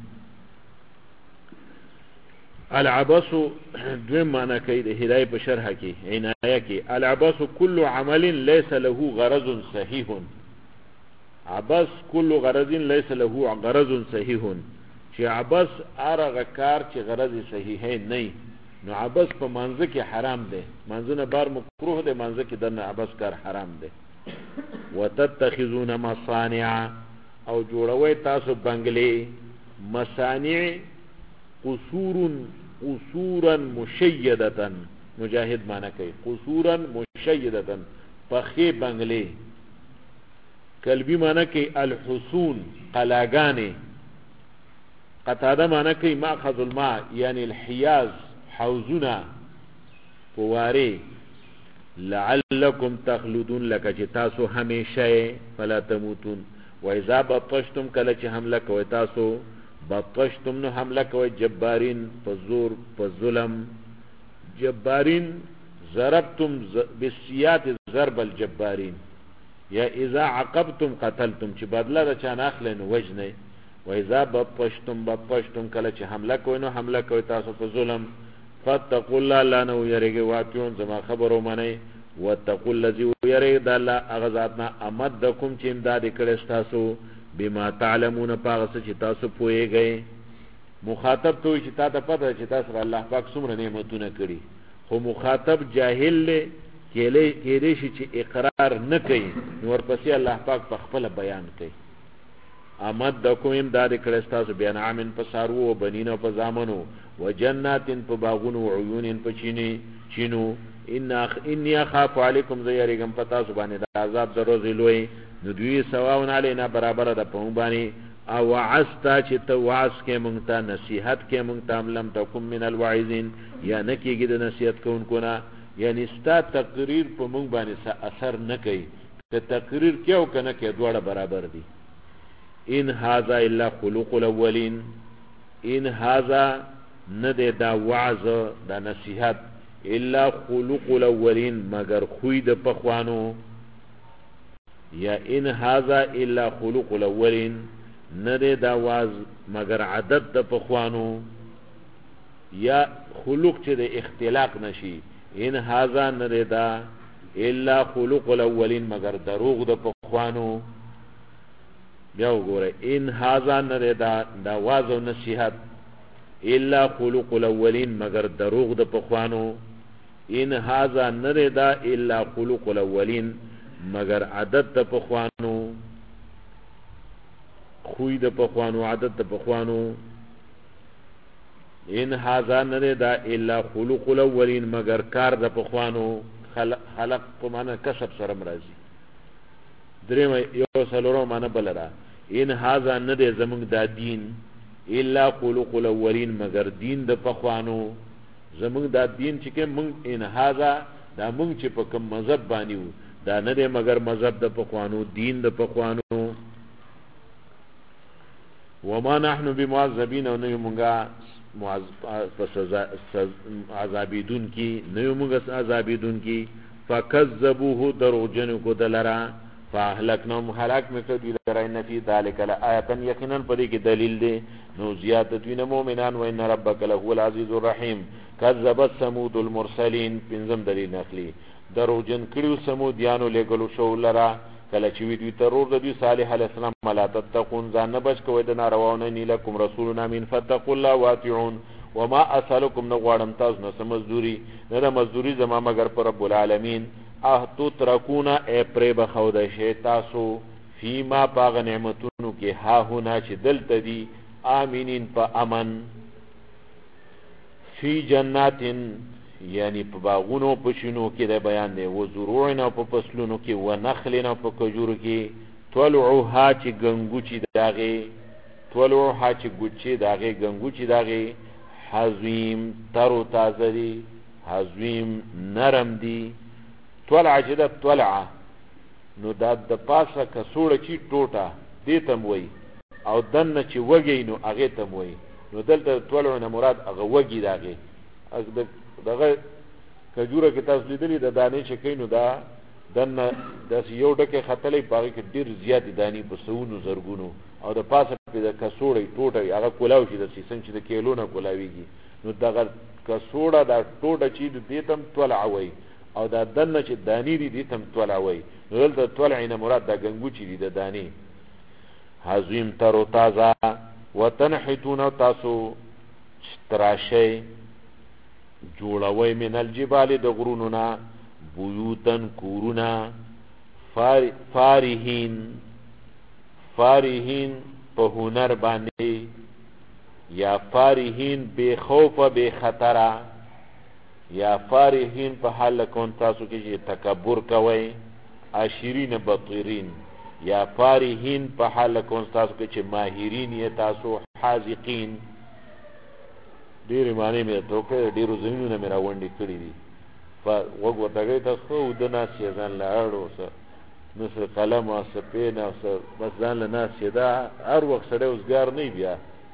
العبس دویم معنی کوي د هدايه په شرح کې، عنایه کې. العبس كل عمل ليس له غرض صحيح. عبس كل غرض ليس له غرض صحيح، چې عبس هغه کار چې غرض صحیح نه. نو عبس په منځ کې حرام دی، منځونه بار مکروه دی، منځ کې دنه عبس کار حرام دی. وتتخذون مصانع، او جوړوي تاسو بنگلې، مصانع قصورا مشیدة. مجاهد معنی کوي قصورا مشیدة، پخې بنگلې. کلبی معنی کوي الحصون، قلاګانې. قتاده معنی کوي ماخذ الماء، یعنی الحیاز، حوزونه، فواره. لعلکم تخلدون، لکه چې تاسو همیشه، فلا تموتون. و اذا بطشتم، کله چې حمله کوي تاسو، بطشتم نو حمله کوي، جبارین، په زور، په ظلم. جبارین ضربتم بالسیات ضرب الجبارین، یا اذا عقبتم قتلتم، چې بدله د چا نه اخلئ نو وجنئ. و اذا بطشتم، کله چې حمله کوي نو حمله کوي تاسو په ظلم. فاتقوا الله، لا نو یریږي، واطیعون، زما خبرو منئ. واتقوا الذي یریږي د الله هغه ذات نه امدکم چې امداد کړی ستاسو، بما تعلمون، پاغه څه چې تاسو پوهیږئ. مخاطب ته وایي چې تا ته پته چې تاسو الله پاک څومره نعمتونه کړي، خو مخاطب جاهل دی، کېدای شي چې اقرار نه کوي، نو ورپسې الله پاک په خپله بیان کوي. امدکم امداد کړی ستاسو، بانعام، په څاروو، و بنین، او په زامنو، و جنات، په باغونو، و عیون، په چینو. انی اخاف علیکم، زه یریږم په تاسو باندې د عذاب د ورځې لوی. نو دوی سواون علینا، برابره ده په موږ باندې. او وعظتا، چې ته وعظ کې مونږ ته، نصیحت کې مونږ ته، لم تکن من الواعظین، یا نه کېږي د نصیحت کوونکو نه. یعنی ستا تقریر په مونږ باندې څه اثر نه کوي، که تقریر کې او که نه کې، دواړه برابر دي. ان هذا الا خلق الاولین، ان هذا نه دی دا وعظ، دا نصیحت، الا خلق الاولین، مگر خوی د پخوانو. یا ان هذا الا خلق الاولین، نه دی دا وعظ مگر عادت د پخوانو. یا خلق چې د اختلاق نشي، ان هذا نه دی دا الا خلق الاولین، مگر دروغ د پخوانو. بیا وګوره، ان هذا نه دی دا وعظ او نصیحت، الا خلق الاولین، مگر دروغ د پخوانو. ان هذا نه دی دا الا خلق الاولین، مگر عادت د پخوانو، خوی د پخوانو، عادت د پخوانو. ان هذا نه دی دا الا خلق الاولین، مگر کار د پخوانو. خلق په معنی کسب سره مرضی. دریم یو سلورو معنی بل را، ان هذا نه دی زمونږ دا دین، الا خلق الاولین، مگر دین د پخوانو. زمونږ دا دین چې کوم مونږ، ان هذا دا مونږ چې په کوم مذهب باندې وو، دا نه دی مگر مذهب د پخوانو، دین د پخوانو. وما نحن بمعذبین، او نه مونږه عذابیدون کی، نه مونږه عذابیدون کی. فکذبوه، دروغجن کو دلرا. فاهلکناهم، هلاک مکړو دوی لره. ان فی ذلک لآیة، یقینا پدې کې دلیل دی. نو زیادتوین مؤمنان، و ان ربک لهو العزیز الرحیم. کذبت ثمود المرسلین، پنځم دلیل نقلی. دروغجن کړو سمودیانو لګلو شو لرا، کله چې دوی ترور د دوی صالح علیه السلام، ملا تتقون، ځان نه بچ کوئ د نارواونه. نی لکم رسولنا من فتقوا الله واطیعون. وما اسالکم، نه غواړم تاسو نه څه مزدوري، نه د مزدوري زما مگر پر رب العالمین. تو ترکونا، ای پرې بخوده شي تاسو، فیما پاغ نعمتونو کې ها هنا چې دلته دي آمینین په امن فی جناتن یعنی په باغونو په شنو کې د بیان دی و زروعنا په فصلونو کې و نخلنا په کجورو کې طلعها چې گنگوچی داغه طلعها چې ګوچی داغه گنگوچی داغه حزویم ترو تازه دی حزویم نرم دی طلع چې د طلع نو دا د پاسه کسوړه چې ټوټه دې تم وای او دنه چې وږی نو هغه تم وای نو دلته طلع نه مراد هغه وږی داغه دغه کجوره کې تاسو لیدلې د دانې چې کینو دا دنه د یو ډکه خطلې پاره کې ډیر زیات دانی په سونو زرګونو او د پاسه په د کسوړې ټوټه هغه کولاو چې د سیسن چې د کیلونه کولاویږي نو دغه کسوړه دا ټوټه چې د دیتم طلع وای او دا دنه چې دانی دي دیتم طلع وای نو دلته طلع نه مراد دا گنگوچی دي د دانی حزیم تر تازه وتنحتون تاسو تراشی جوړوي من الجبال د غروننا بیوتن کورونا فارهین په هنر باندې یا فارهین بے خوف بے خطر یا فارهین په حال کون تاسو کې چې تکبر کوي عاشرین بطیرین یا فارهین په حال کون تاسو کې چې ماهرین یې تاسو حاذقین ډیر معنی مې توکه ډیرو زمینونه مې راوندې کړې دي وګ وتاګې ته خو د ناس ځان لاړو سره نصر قلم او سپین او بس ځان له ناس دا هر وخت سره اوسګار نه بیا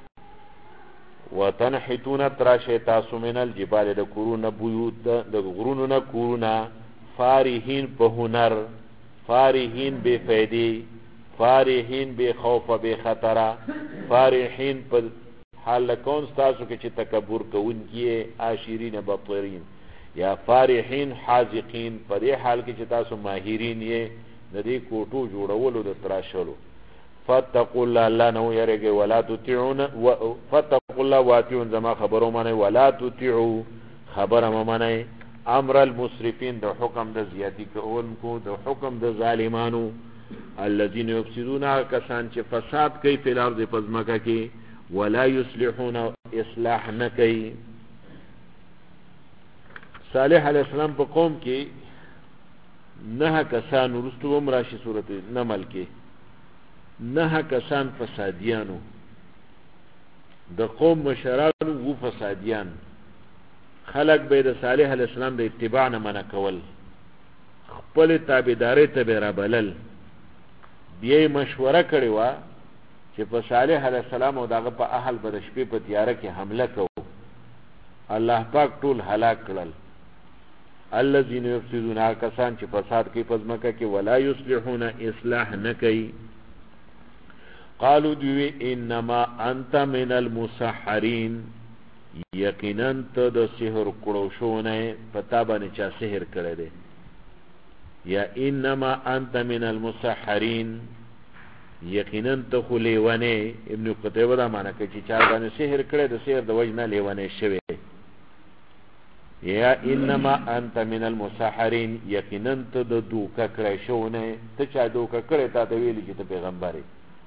وتنحتون تراشه تاسو من الجبال د کورونه بیوت د غرونو نه کورونه فارهین په هنر فارهین بے فیدی فارهین بے خوف بے خطر فارهین په حال کون تاسو کې چې تکبر کوونکی عاشرین بطرین یا فارحین حاذقین په دې حال کې چې تاسو ماهرین یې د دې کوټو جوړولو د تراشلو فتقوا الله لا نو يرګي ولا تطيعون فتقوا الله واتيون زما خبرو منه ولا تطيعوا خبر ممنه امر المسرفين د حکم د زیاتی کوونکو د حکم د ظالمانو الذين يفسدون کسان چې فساد کوي په الارض پزماکه کې ولا يصلحون اصلاح نکي صالح علیہ السلام په قوم کې نه کسان ورستو مراشي صورت نمل کې نه کسان فسادیانو د قوم مشرانو وو فسادیان خلق به د صالح علیہ السلام د اتباع نه منع کول خپل تابعداري ته را بلل بیا مشوره کړی و چې په صالح علیہ السلام او دغه په اهل به د شپې په تیاره کې حمله کوو الله پاک ټول هلاک کړل الذين يفسدون کسان چې فساد کوي پزماکه کې ولا يصلحون اصلاح نکي قالوا دوی انما انت من المسحرين یقینا ته د سحر کړو شونه پتا باندې چا سحر کړی دی یا انما انت من المسحرين یقینا ته خو لیونه ابن قتيبه دا معنی کوي چې چا باندې سحر کړی د سحر د وجه نه لیونه شوی یا انما انت من المسحرين یقینا ته د دوکه کړی شونه ته چا دوکه کړی تا ته ویلی چې ته پیغمبري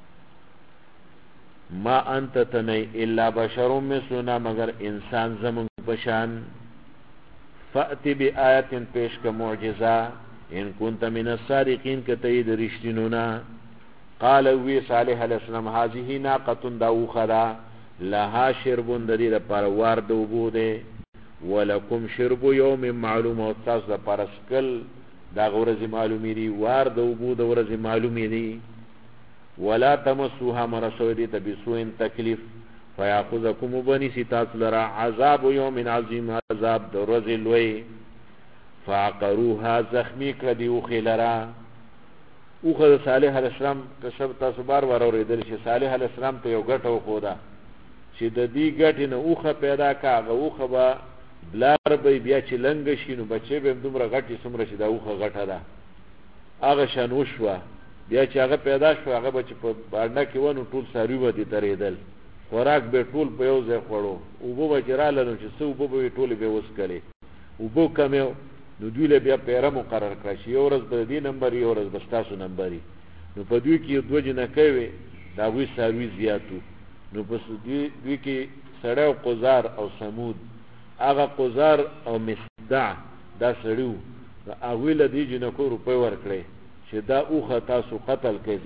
ما انت تنی الا بشر مثلنا مگر انسان زمون بشان فأتی بی آیت پیش کا معجزہ ان کنت من الصادقین کتید رشتنونا قال وی صالح علیہ السلام هذه ناقه داو خدا لها شرب ددی پروار دوبو ده ولکم شرب یوم معلوم او تاسو د پرسکل دا غورز معلومی دی وار دوبو د ورځ معلومی دی ولا تمسوها مرسودی تبسوین تکلیف فیاخذکم بنی ستات لرا عذاب یوم عظیم عذاب د ورځ لوی فعقروها زخمی کړي او خلرا او خدای صالح علیہ السلام کسب تاسو بار ور اوریدل شي صالح علیہ السلام ته یو غټو خودا چې د دې غټ نه اوخه پیدا کاغه اوخه با بلار به بیا چې لنګ شینو بچي به دومره غټي سمره چې دا اوخه غټه ده هغه شنوشوا بیا چې هغه پیدا شو هغه بچ په باندې کې ونه ټول ساروی وتی ترېدل خوراک به ټول په یو ځای خورو او بو بچراله نو چې سو بو به ټول به وسکلي او بو کمه نو دوی له بیا پیره مقرر کړی یو ورځ د دې نمبر یو ورځ د تاسو نمبرې نو په دوی کې دوه جنکۍ وې د هغوی څاروي زیاتو نو په دوی کې سړی او قزار او سمود هغه قزار او مصدع دا سړي وو هغوی له دې جنکو روپۍ ورکړې چې دا اوښه تاسو قتل کوئ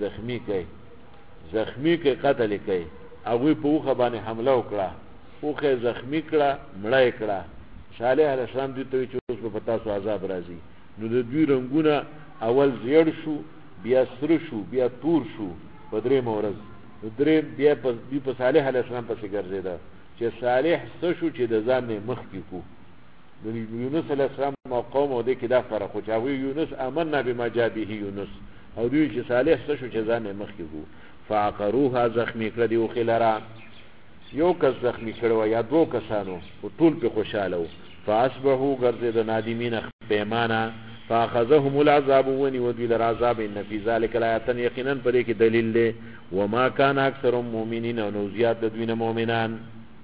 زخمی کوي قتل یې کوي هغوی په اوښه باندې حمله وکړه اوښه یې زخمی کړه مړه یې کړه صالح علیه السلام دوی ته وایي چې اوس به په تاسو عذاب راځي نو د دوی رنګونه اول زیړ شو بیا سره شو بیا تور شو په درېیمه ورځ نو بیا دوی په صالح علیه السلام پسې ګرځېده چې صالح څه شو چې د ځان نه مخکې کو د یونس علیه السلام او قوم او دې کې دا فرق و چې هغوی یونس آمنا بما جاء به یونس او دوی چې صالح څه شو چې ځان نه مخکې کو فعقروها زخمی کړه دی اوښې لره یو کس زخمی کړه و یا دوه کسانو او ټول پې خوشحاله و فاصبحوا ګرځېده نادمین پیمانه فاخذهم العذاب ونیو دوی لره عذاب ان فی ذلک لآیة یقینا په دې کې دلیل دی وما کان اکثرهم مؤمنین او نو زیات د دوی نه مؤمنان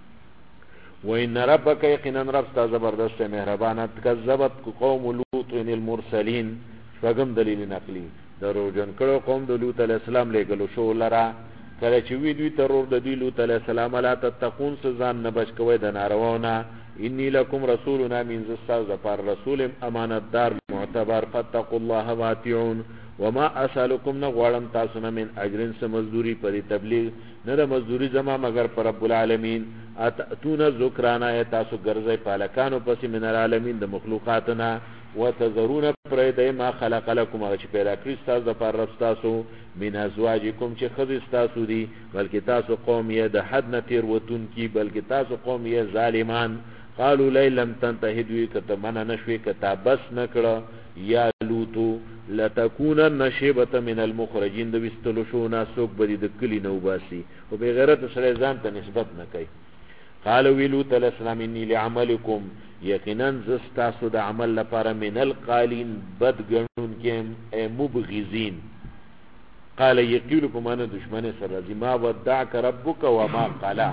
وان ربک یقینا رب ستا زبردست مهربانه کذبت قوم لوط المرسلین شپږم دلیل نقلی دروغجن کړو قوم د لوط علیه السلام لېږلو شو لره کله چې وی دوی ترور د دوی لوط علیه السلام لا تتقون ځان نه بچ کوئ د نارواونه انی لکم رسولنا من زستاز پر رسول امانتدار معتبر فاتقوا الله واتعون وما اسالکم نغوارم تاسو نه من اجرن سے مزدوری پر تبلیغ نه د مزدوری زما مگر پر رب العالمین اتاتون ذکرانا تاسو ګرځي پالکانو پس من العالمین د مخلوقاتنا وتذرون پرې ما خلق لكم چې پیدا کړی تاسو پر رب تاسو من ازواجکم چې خذ تاسو دي بلکې تاسو قوم یې د حد نه تیر وتون کی بلکې تاسو قوم یې ظالمان قالوا لم تنتهدوا كتمنا نشوي كتابس نکړه یا لوتو لتكونن شيبه من المخرجين د وستلو شو ناسوک بری د کلی نو باسي او به غیرت سره ځان ته نسبت نه کوي قالوا لوط علیہ السلام انی لعملکم یقینا زستاسو د عمل لپاره من القالین بدګنون کې مبغزین قال یقیل په معنا دشمن سره ما ودعك ربك وما قلا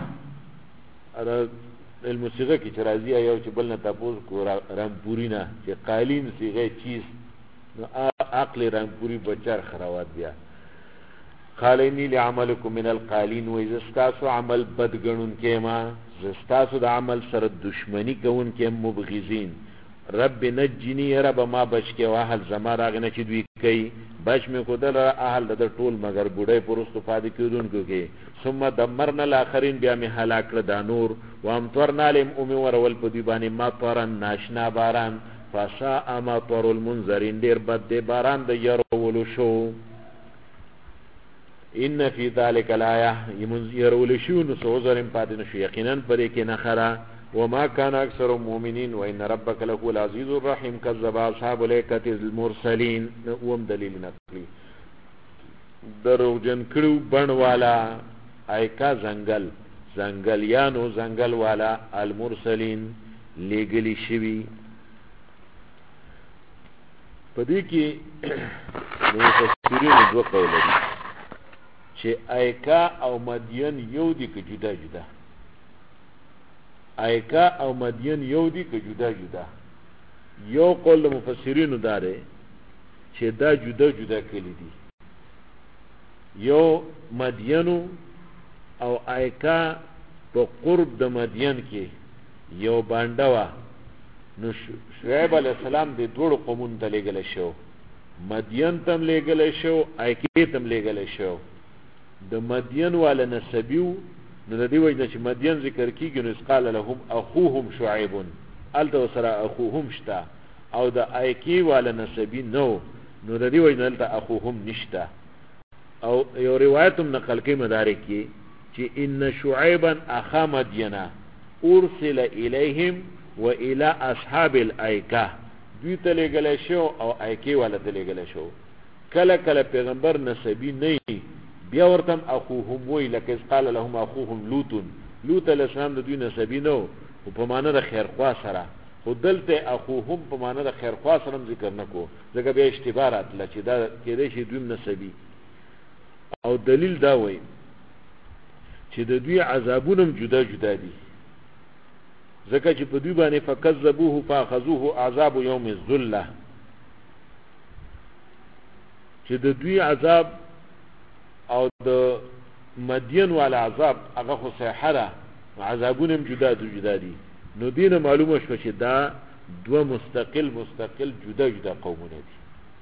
الموسیقه کی چرازی ایو چې بل نه تاسو کو رامپورینا چې قالین صيغه چیز نو عقل رامپوری بچار خراوات بیا قال انی لعملکم من القالین و زستاسو عمل بدګنون کې ما زستاسو د عمل سره دشمنی کوون کې مبغزین رب نجنی رب ما بچ کې واهل زما راغنه چې دوی کوي بچ مې کو دل اهل د ټول مگر بډای پرستو فادي کېدونکو کې ثم دمرنا الاخرین بیا می هلاک کړ دا نور وامطرنا لهم ورول په دی باندې ما طرن ناشنا باران فساء ما طر المنذرین ډیر بد دی باران د يرولو شو ان فی ذلک الایه يرولو شو نو سوزرم پاتې نشو یقینا پرې کې نه خره وما كان اكثر المؤمنين وان ربك لهو العزيز الرحيم كذب اصحاب الايكه المرسلين وم دلیل نقلی دروغجن کړو بن والا ایکا زنګل یانو زنګل والا المرسلین لګلی شوی پدې کې نو تفسیرونه دوه قول دي چې ایکا او مدین یو دي که جدا جدا ایکا او مدین یو دي که جدا جدا یو قول مفسرینو داره چې دا جدا جدا کلی دي یو مدینو او ایکا په قرب د مدین کې یو باندوا نو شعیب علیہ السلام د دوړو قومون ته لېږل شو مدین تم لېږل شو ایکې تم لېږل شو د مدین والا نسبیو نو د دې وجه چې مدین ذکر کیږي نو قال لهم اخوهم شعیب الته سره اخوهم شتا او د ایکی والا نسبی نو د دې وجه الته اخوهم نشتا او یو روایتم نقل کوي مدارک کې چې ان شعیبا اخا مدینا ارسل الیهم والى اصحاب الایکه دوی ته لېږل شو او ایکی والا ته لېږل شو کله کله پیغمبر نسبی نه بیا ورتم اخوهم وی لکه قال لهم اخوهم لوط علیہ السلام د دوی نسبی نو په معنا د خیر خوا سره خو دلته اخوهم په معنا د خیر خوا سره ذکر نکو ځکه به اشتبارات لچې دا کېدې شي دوی نسبی او دلیل دا وای چې د دوی عذابونه جدا جدا دي ځکه چې په دوی باندې فکذبوه فاخذوه عذاب یوم الذله چې د دوی عذاب او د مدین والا عذاب هغه خو صحه ده عذابونه جدا دي نو دینه معلومه شو چې دا دو مستقل جدا قومونه دي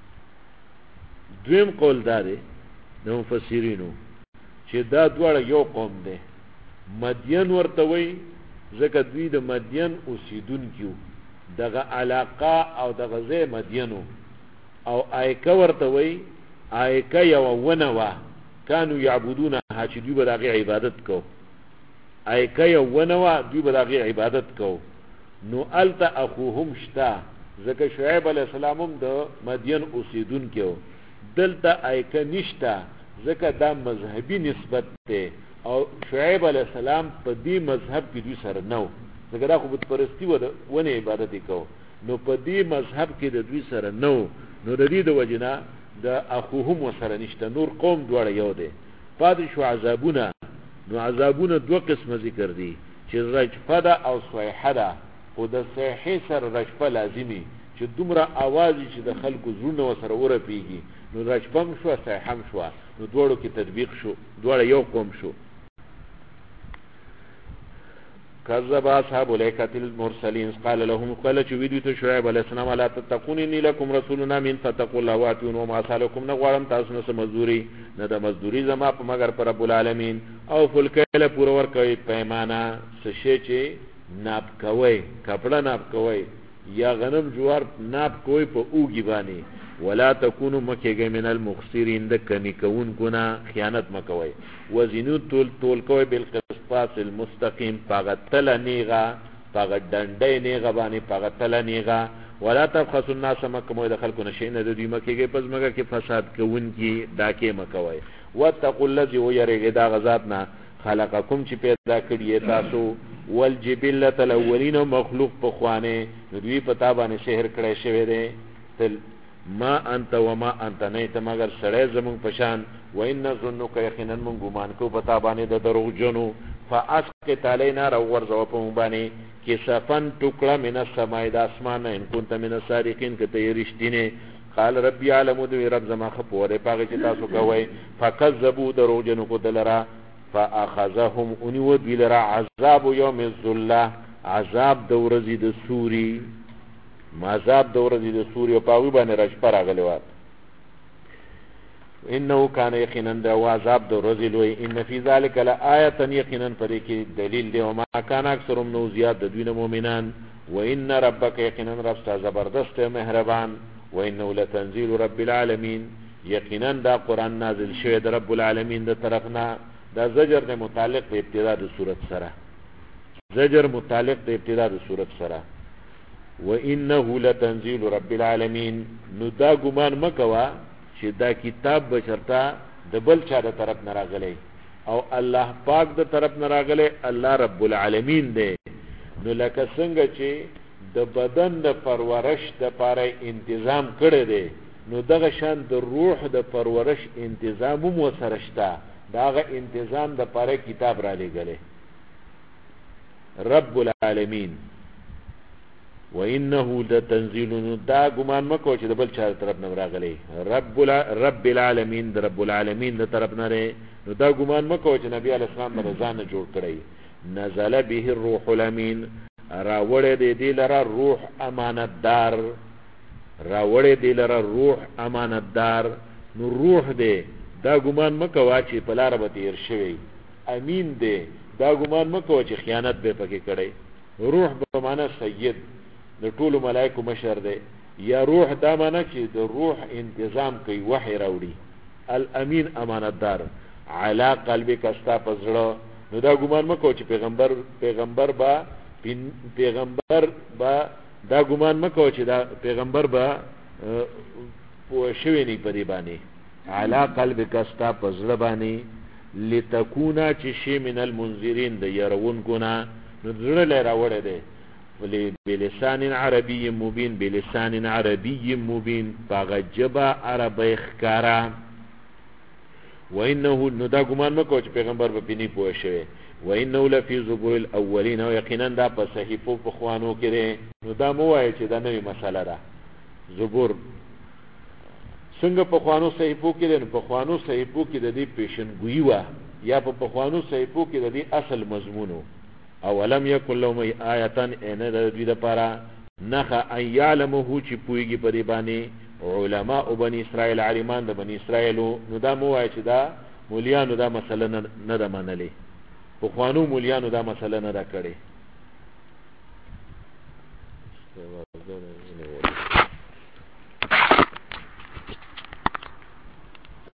دویم قول داره د مفسرینو چې دا دواړه یو قوم دی مدین ورته وای ځکه دوی د مدین اوسیدونکو دغه علاقه او دغه ځای مدینو او ایکه ورته وای ایکه یو ونوا کانو یعبدون چې دوی به دغه عبادت کو ایکه یو ونوا دوی به دغه عبادت کو نو الته اخوهم شتا ځکه شعیب علیه السلام هم د مدین اوسیدونکو دلته ایکه نشتا ځکه دا مذهبي نسبت ده او شعیب علیه السلام په دې مذهب کې دوی سره نو ځکه دا خو بت پرستی ونه عبادت کو نو په دې مذهب کې د دوی سره نو د دې د وجنه د اخوهم سره نشته نور قوم دواړه یو دي پاتې شو عذابونه نو عذابونه دوه قسمه ذکر دي چې رجفه ده او صیحه ده خو د صیحې سره رجفه لازمي چې دومره आवाज چې د خلکو زړونه سره ورپیږي نو رجفه هم شو صیحه هم شو نو دوړو کې تطبیق شو دوړه یو قوم شو کذب اصحاب الایکه المرسلین قال لهم قال شعیب شعیب علیہ السلام لا تتقون انی لكم رسولنا من فتقوا الله واتون وما سالکم نغوارم تاسو نه مزدوری نه د مزدوری زما په مگر پر رب العالمین او فلکل پور ور کوي پیمانه سشي چې ناب کوي کپڑا ناب کوي یا غنم جوار ناب کوي په اوږي باندې ولا تکونوا مکیږئ من المخسرین د کني کون ګنا خیانت مکوي وزنو تول کوي بالقسطاس المستقيم پاغتل نیغا پاغ ډنډې نیغا باندې پاغتل نیغا ولا تبخسوا الناس مکمو د خلکو نشینه د دوی مکیږي پس مګه کې فساد کوون کی ډاکه مکوي وتقوا الذي ويرغ دا غذابنا خلقکم چې پیدا کړی تاسو والجبلة الاولین مخلوق په خوانه دوی پتا باندې شهر کړی شوی دی تل ما انت وما انت نیت مگر سړی زمون پشان و ان ظنک یقینا من ګمان کو پتا باندې د دروغ جنو فاسقط علینا رو ورزو په باندې کسفن ټوکړه من السماء د اسمان ان كنت من الصادقین کته رښتینه قال ربي علم دوی رب زما خپوره پاګه چې تاسو کوي فكذبوا دروغ جنو کو دلرا فاخذهم ان ودلرا عذاب يوم الذله عذاب د ورځې د سوري مذاب د ورځې د سوري او پاوی باندې راشپه راغلی و انه کان یقینا د عذاب د ورځې لوی ان فی ذلک لآیه یقینا پرې کې دلیل دی او ما کان اکثرهم نو زیات د دوی مؤمنان و ان ربک یقینا رب ستا زبردست مهربان و انه لتنزيل رب العالمین یقینا دا قران نازل شوی د رب العالمین د طرفنا دا زجر نه متعلق په ابتدا د سورۃ سره زجر متعلق د ابتدا د سورۃ سره وانه لتنزيل رب العالمین نو دا ګمان مکوا چې دا کتاب بشرتا د بل چا د طرف نه راغلی او الله پاک د طرف نه راغلی الله رب العالمین دی نو لکه څنګه چې د بدن د پرورش د پاره تنظیم کړی دی نو دغه شان د روح د پرورش تنظیم مو سره شته داغه تنظیم د پاره کتاب را لګلی رب العالمین وانه لتنزيل دا ګمان مکو چې د بل چا طرف نه راغلی رب العالمین د رب العالمین د طرف نه نو دا ګمان مکو چې نبی علیہ السلام مرزان جوړ کړی نزل به الروح الامین راوړې دې لره روح امانتدار راوړې دې لره روح امانتدار نو روح دې دا ګمان مکو چې په لار به تیر شوی امین دې دا ګمان مکو چې خیانت به پکې کړی روح په معنا سید د ټولو ملائکه مشر دی یا روح دا معنا چې د روح تنظیم کوي وحی راوړي الامین امانتدار علی قلبک استا پزړه نو دا ګمان مکو چې پیغمبر با دا ګمان مکو چې دا پیغمبر با پوښوي نه پدی باندې علی قلبک استا پزړه باندې لتكونا چې شی من المنذرین د يرون ګنا نو زړه لراوړه دی بلسان عربی مبین بلسان عربی مبین پاغجبا عربی خکارا و انه نو دا ګمان مکو چې پیغمبر به پینی پوه شوی و انه لفی زبور الاولین او یقینا دا په صحیفو په خوانو کې نو دا مو وایي چې دا نوې مسله ده زبور څنګه په خوانو صحیفو کې ده، په خوانو صحیفو کې د دې پیشنګویي وه یا په خوانو صحیفو کې د دې اصل مضمون و. اولم یکن لهم آیتن اینه د دوی دپاره نښه ان یعلمه چې پوهېږي په دې باندې علماء بني اسرائیل، عالمان د بني اسرائیلو. نو دا مو وایه چې دا مولیانو دا مسله نه ده منلې، پخوانو مولیانو دا مسله نه ده کړې.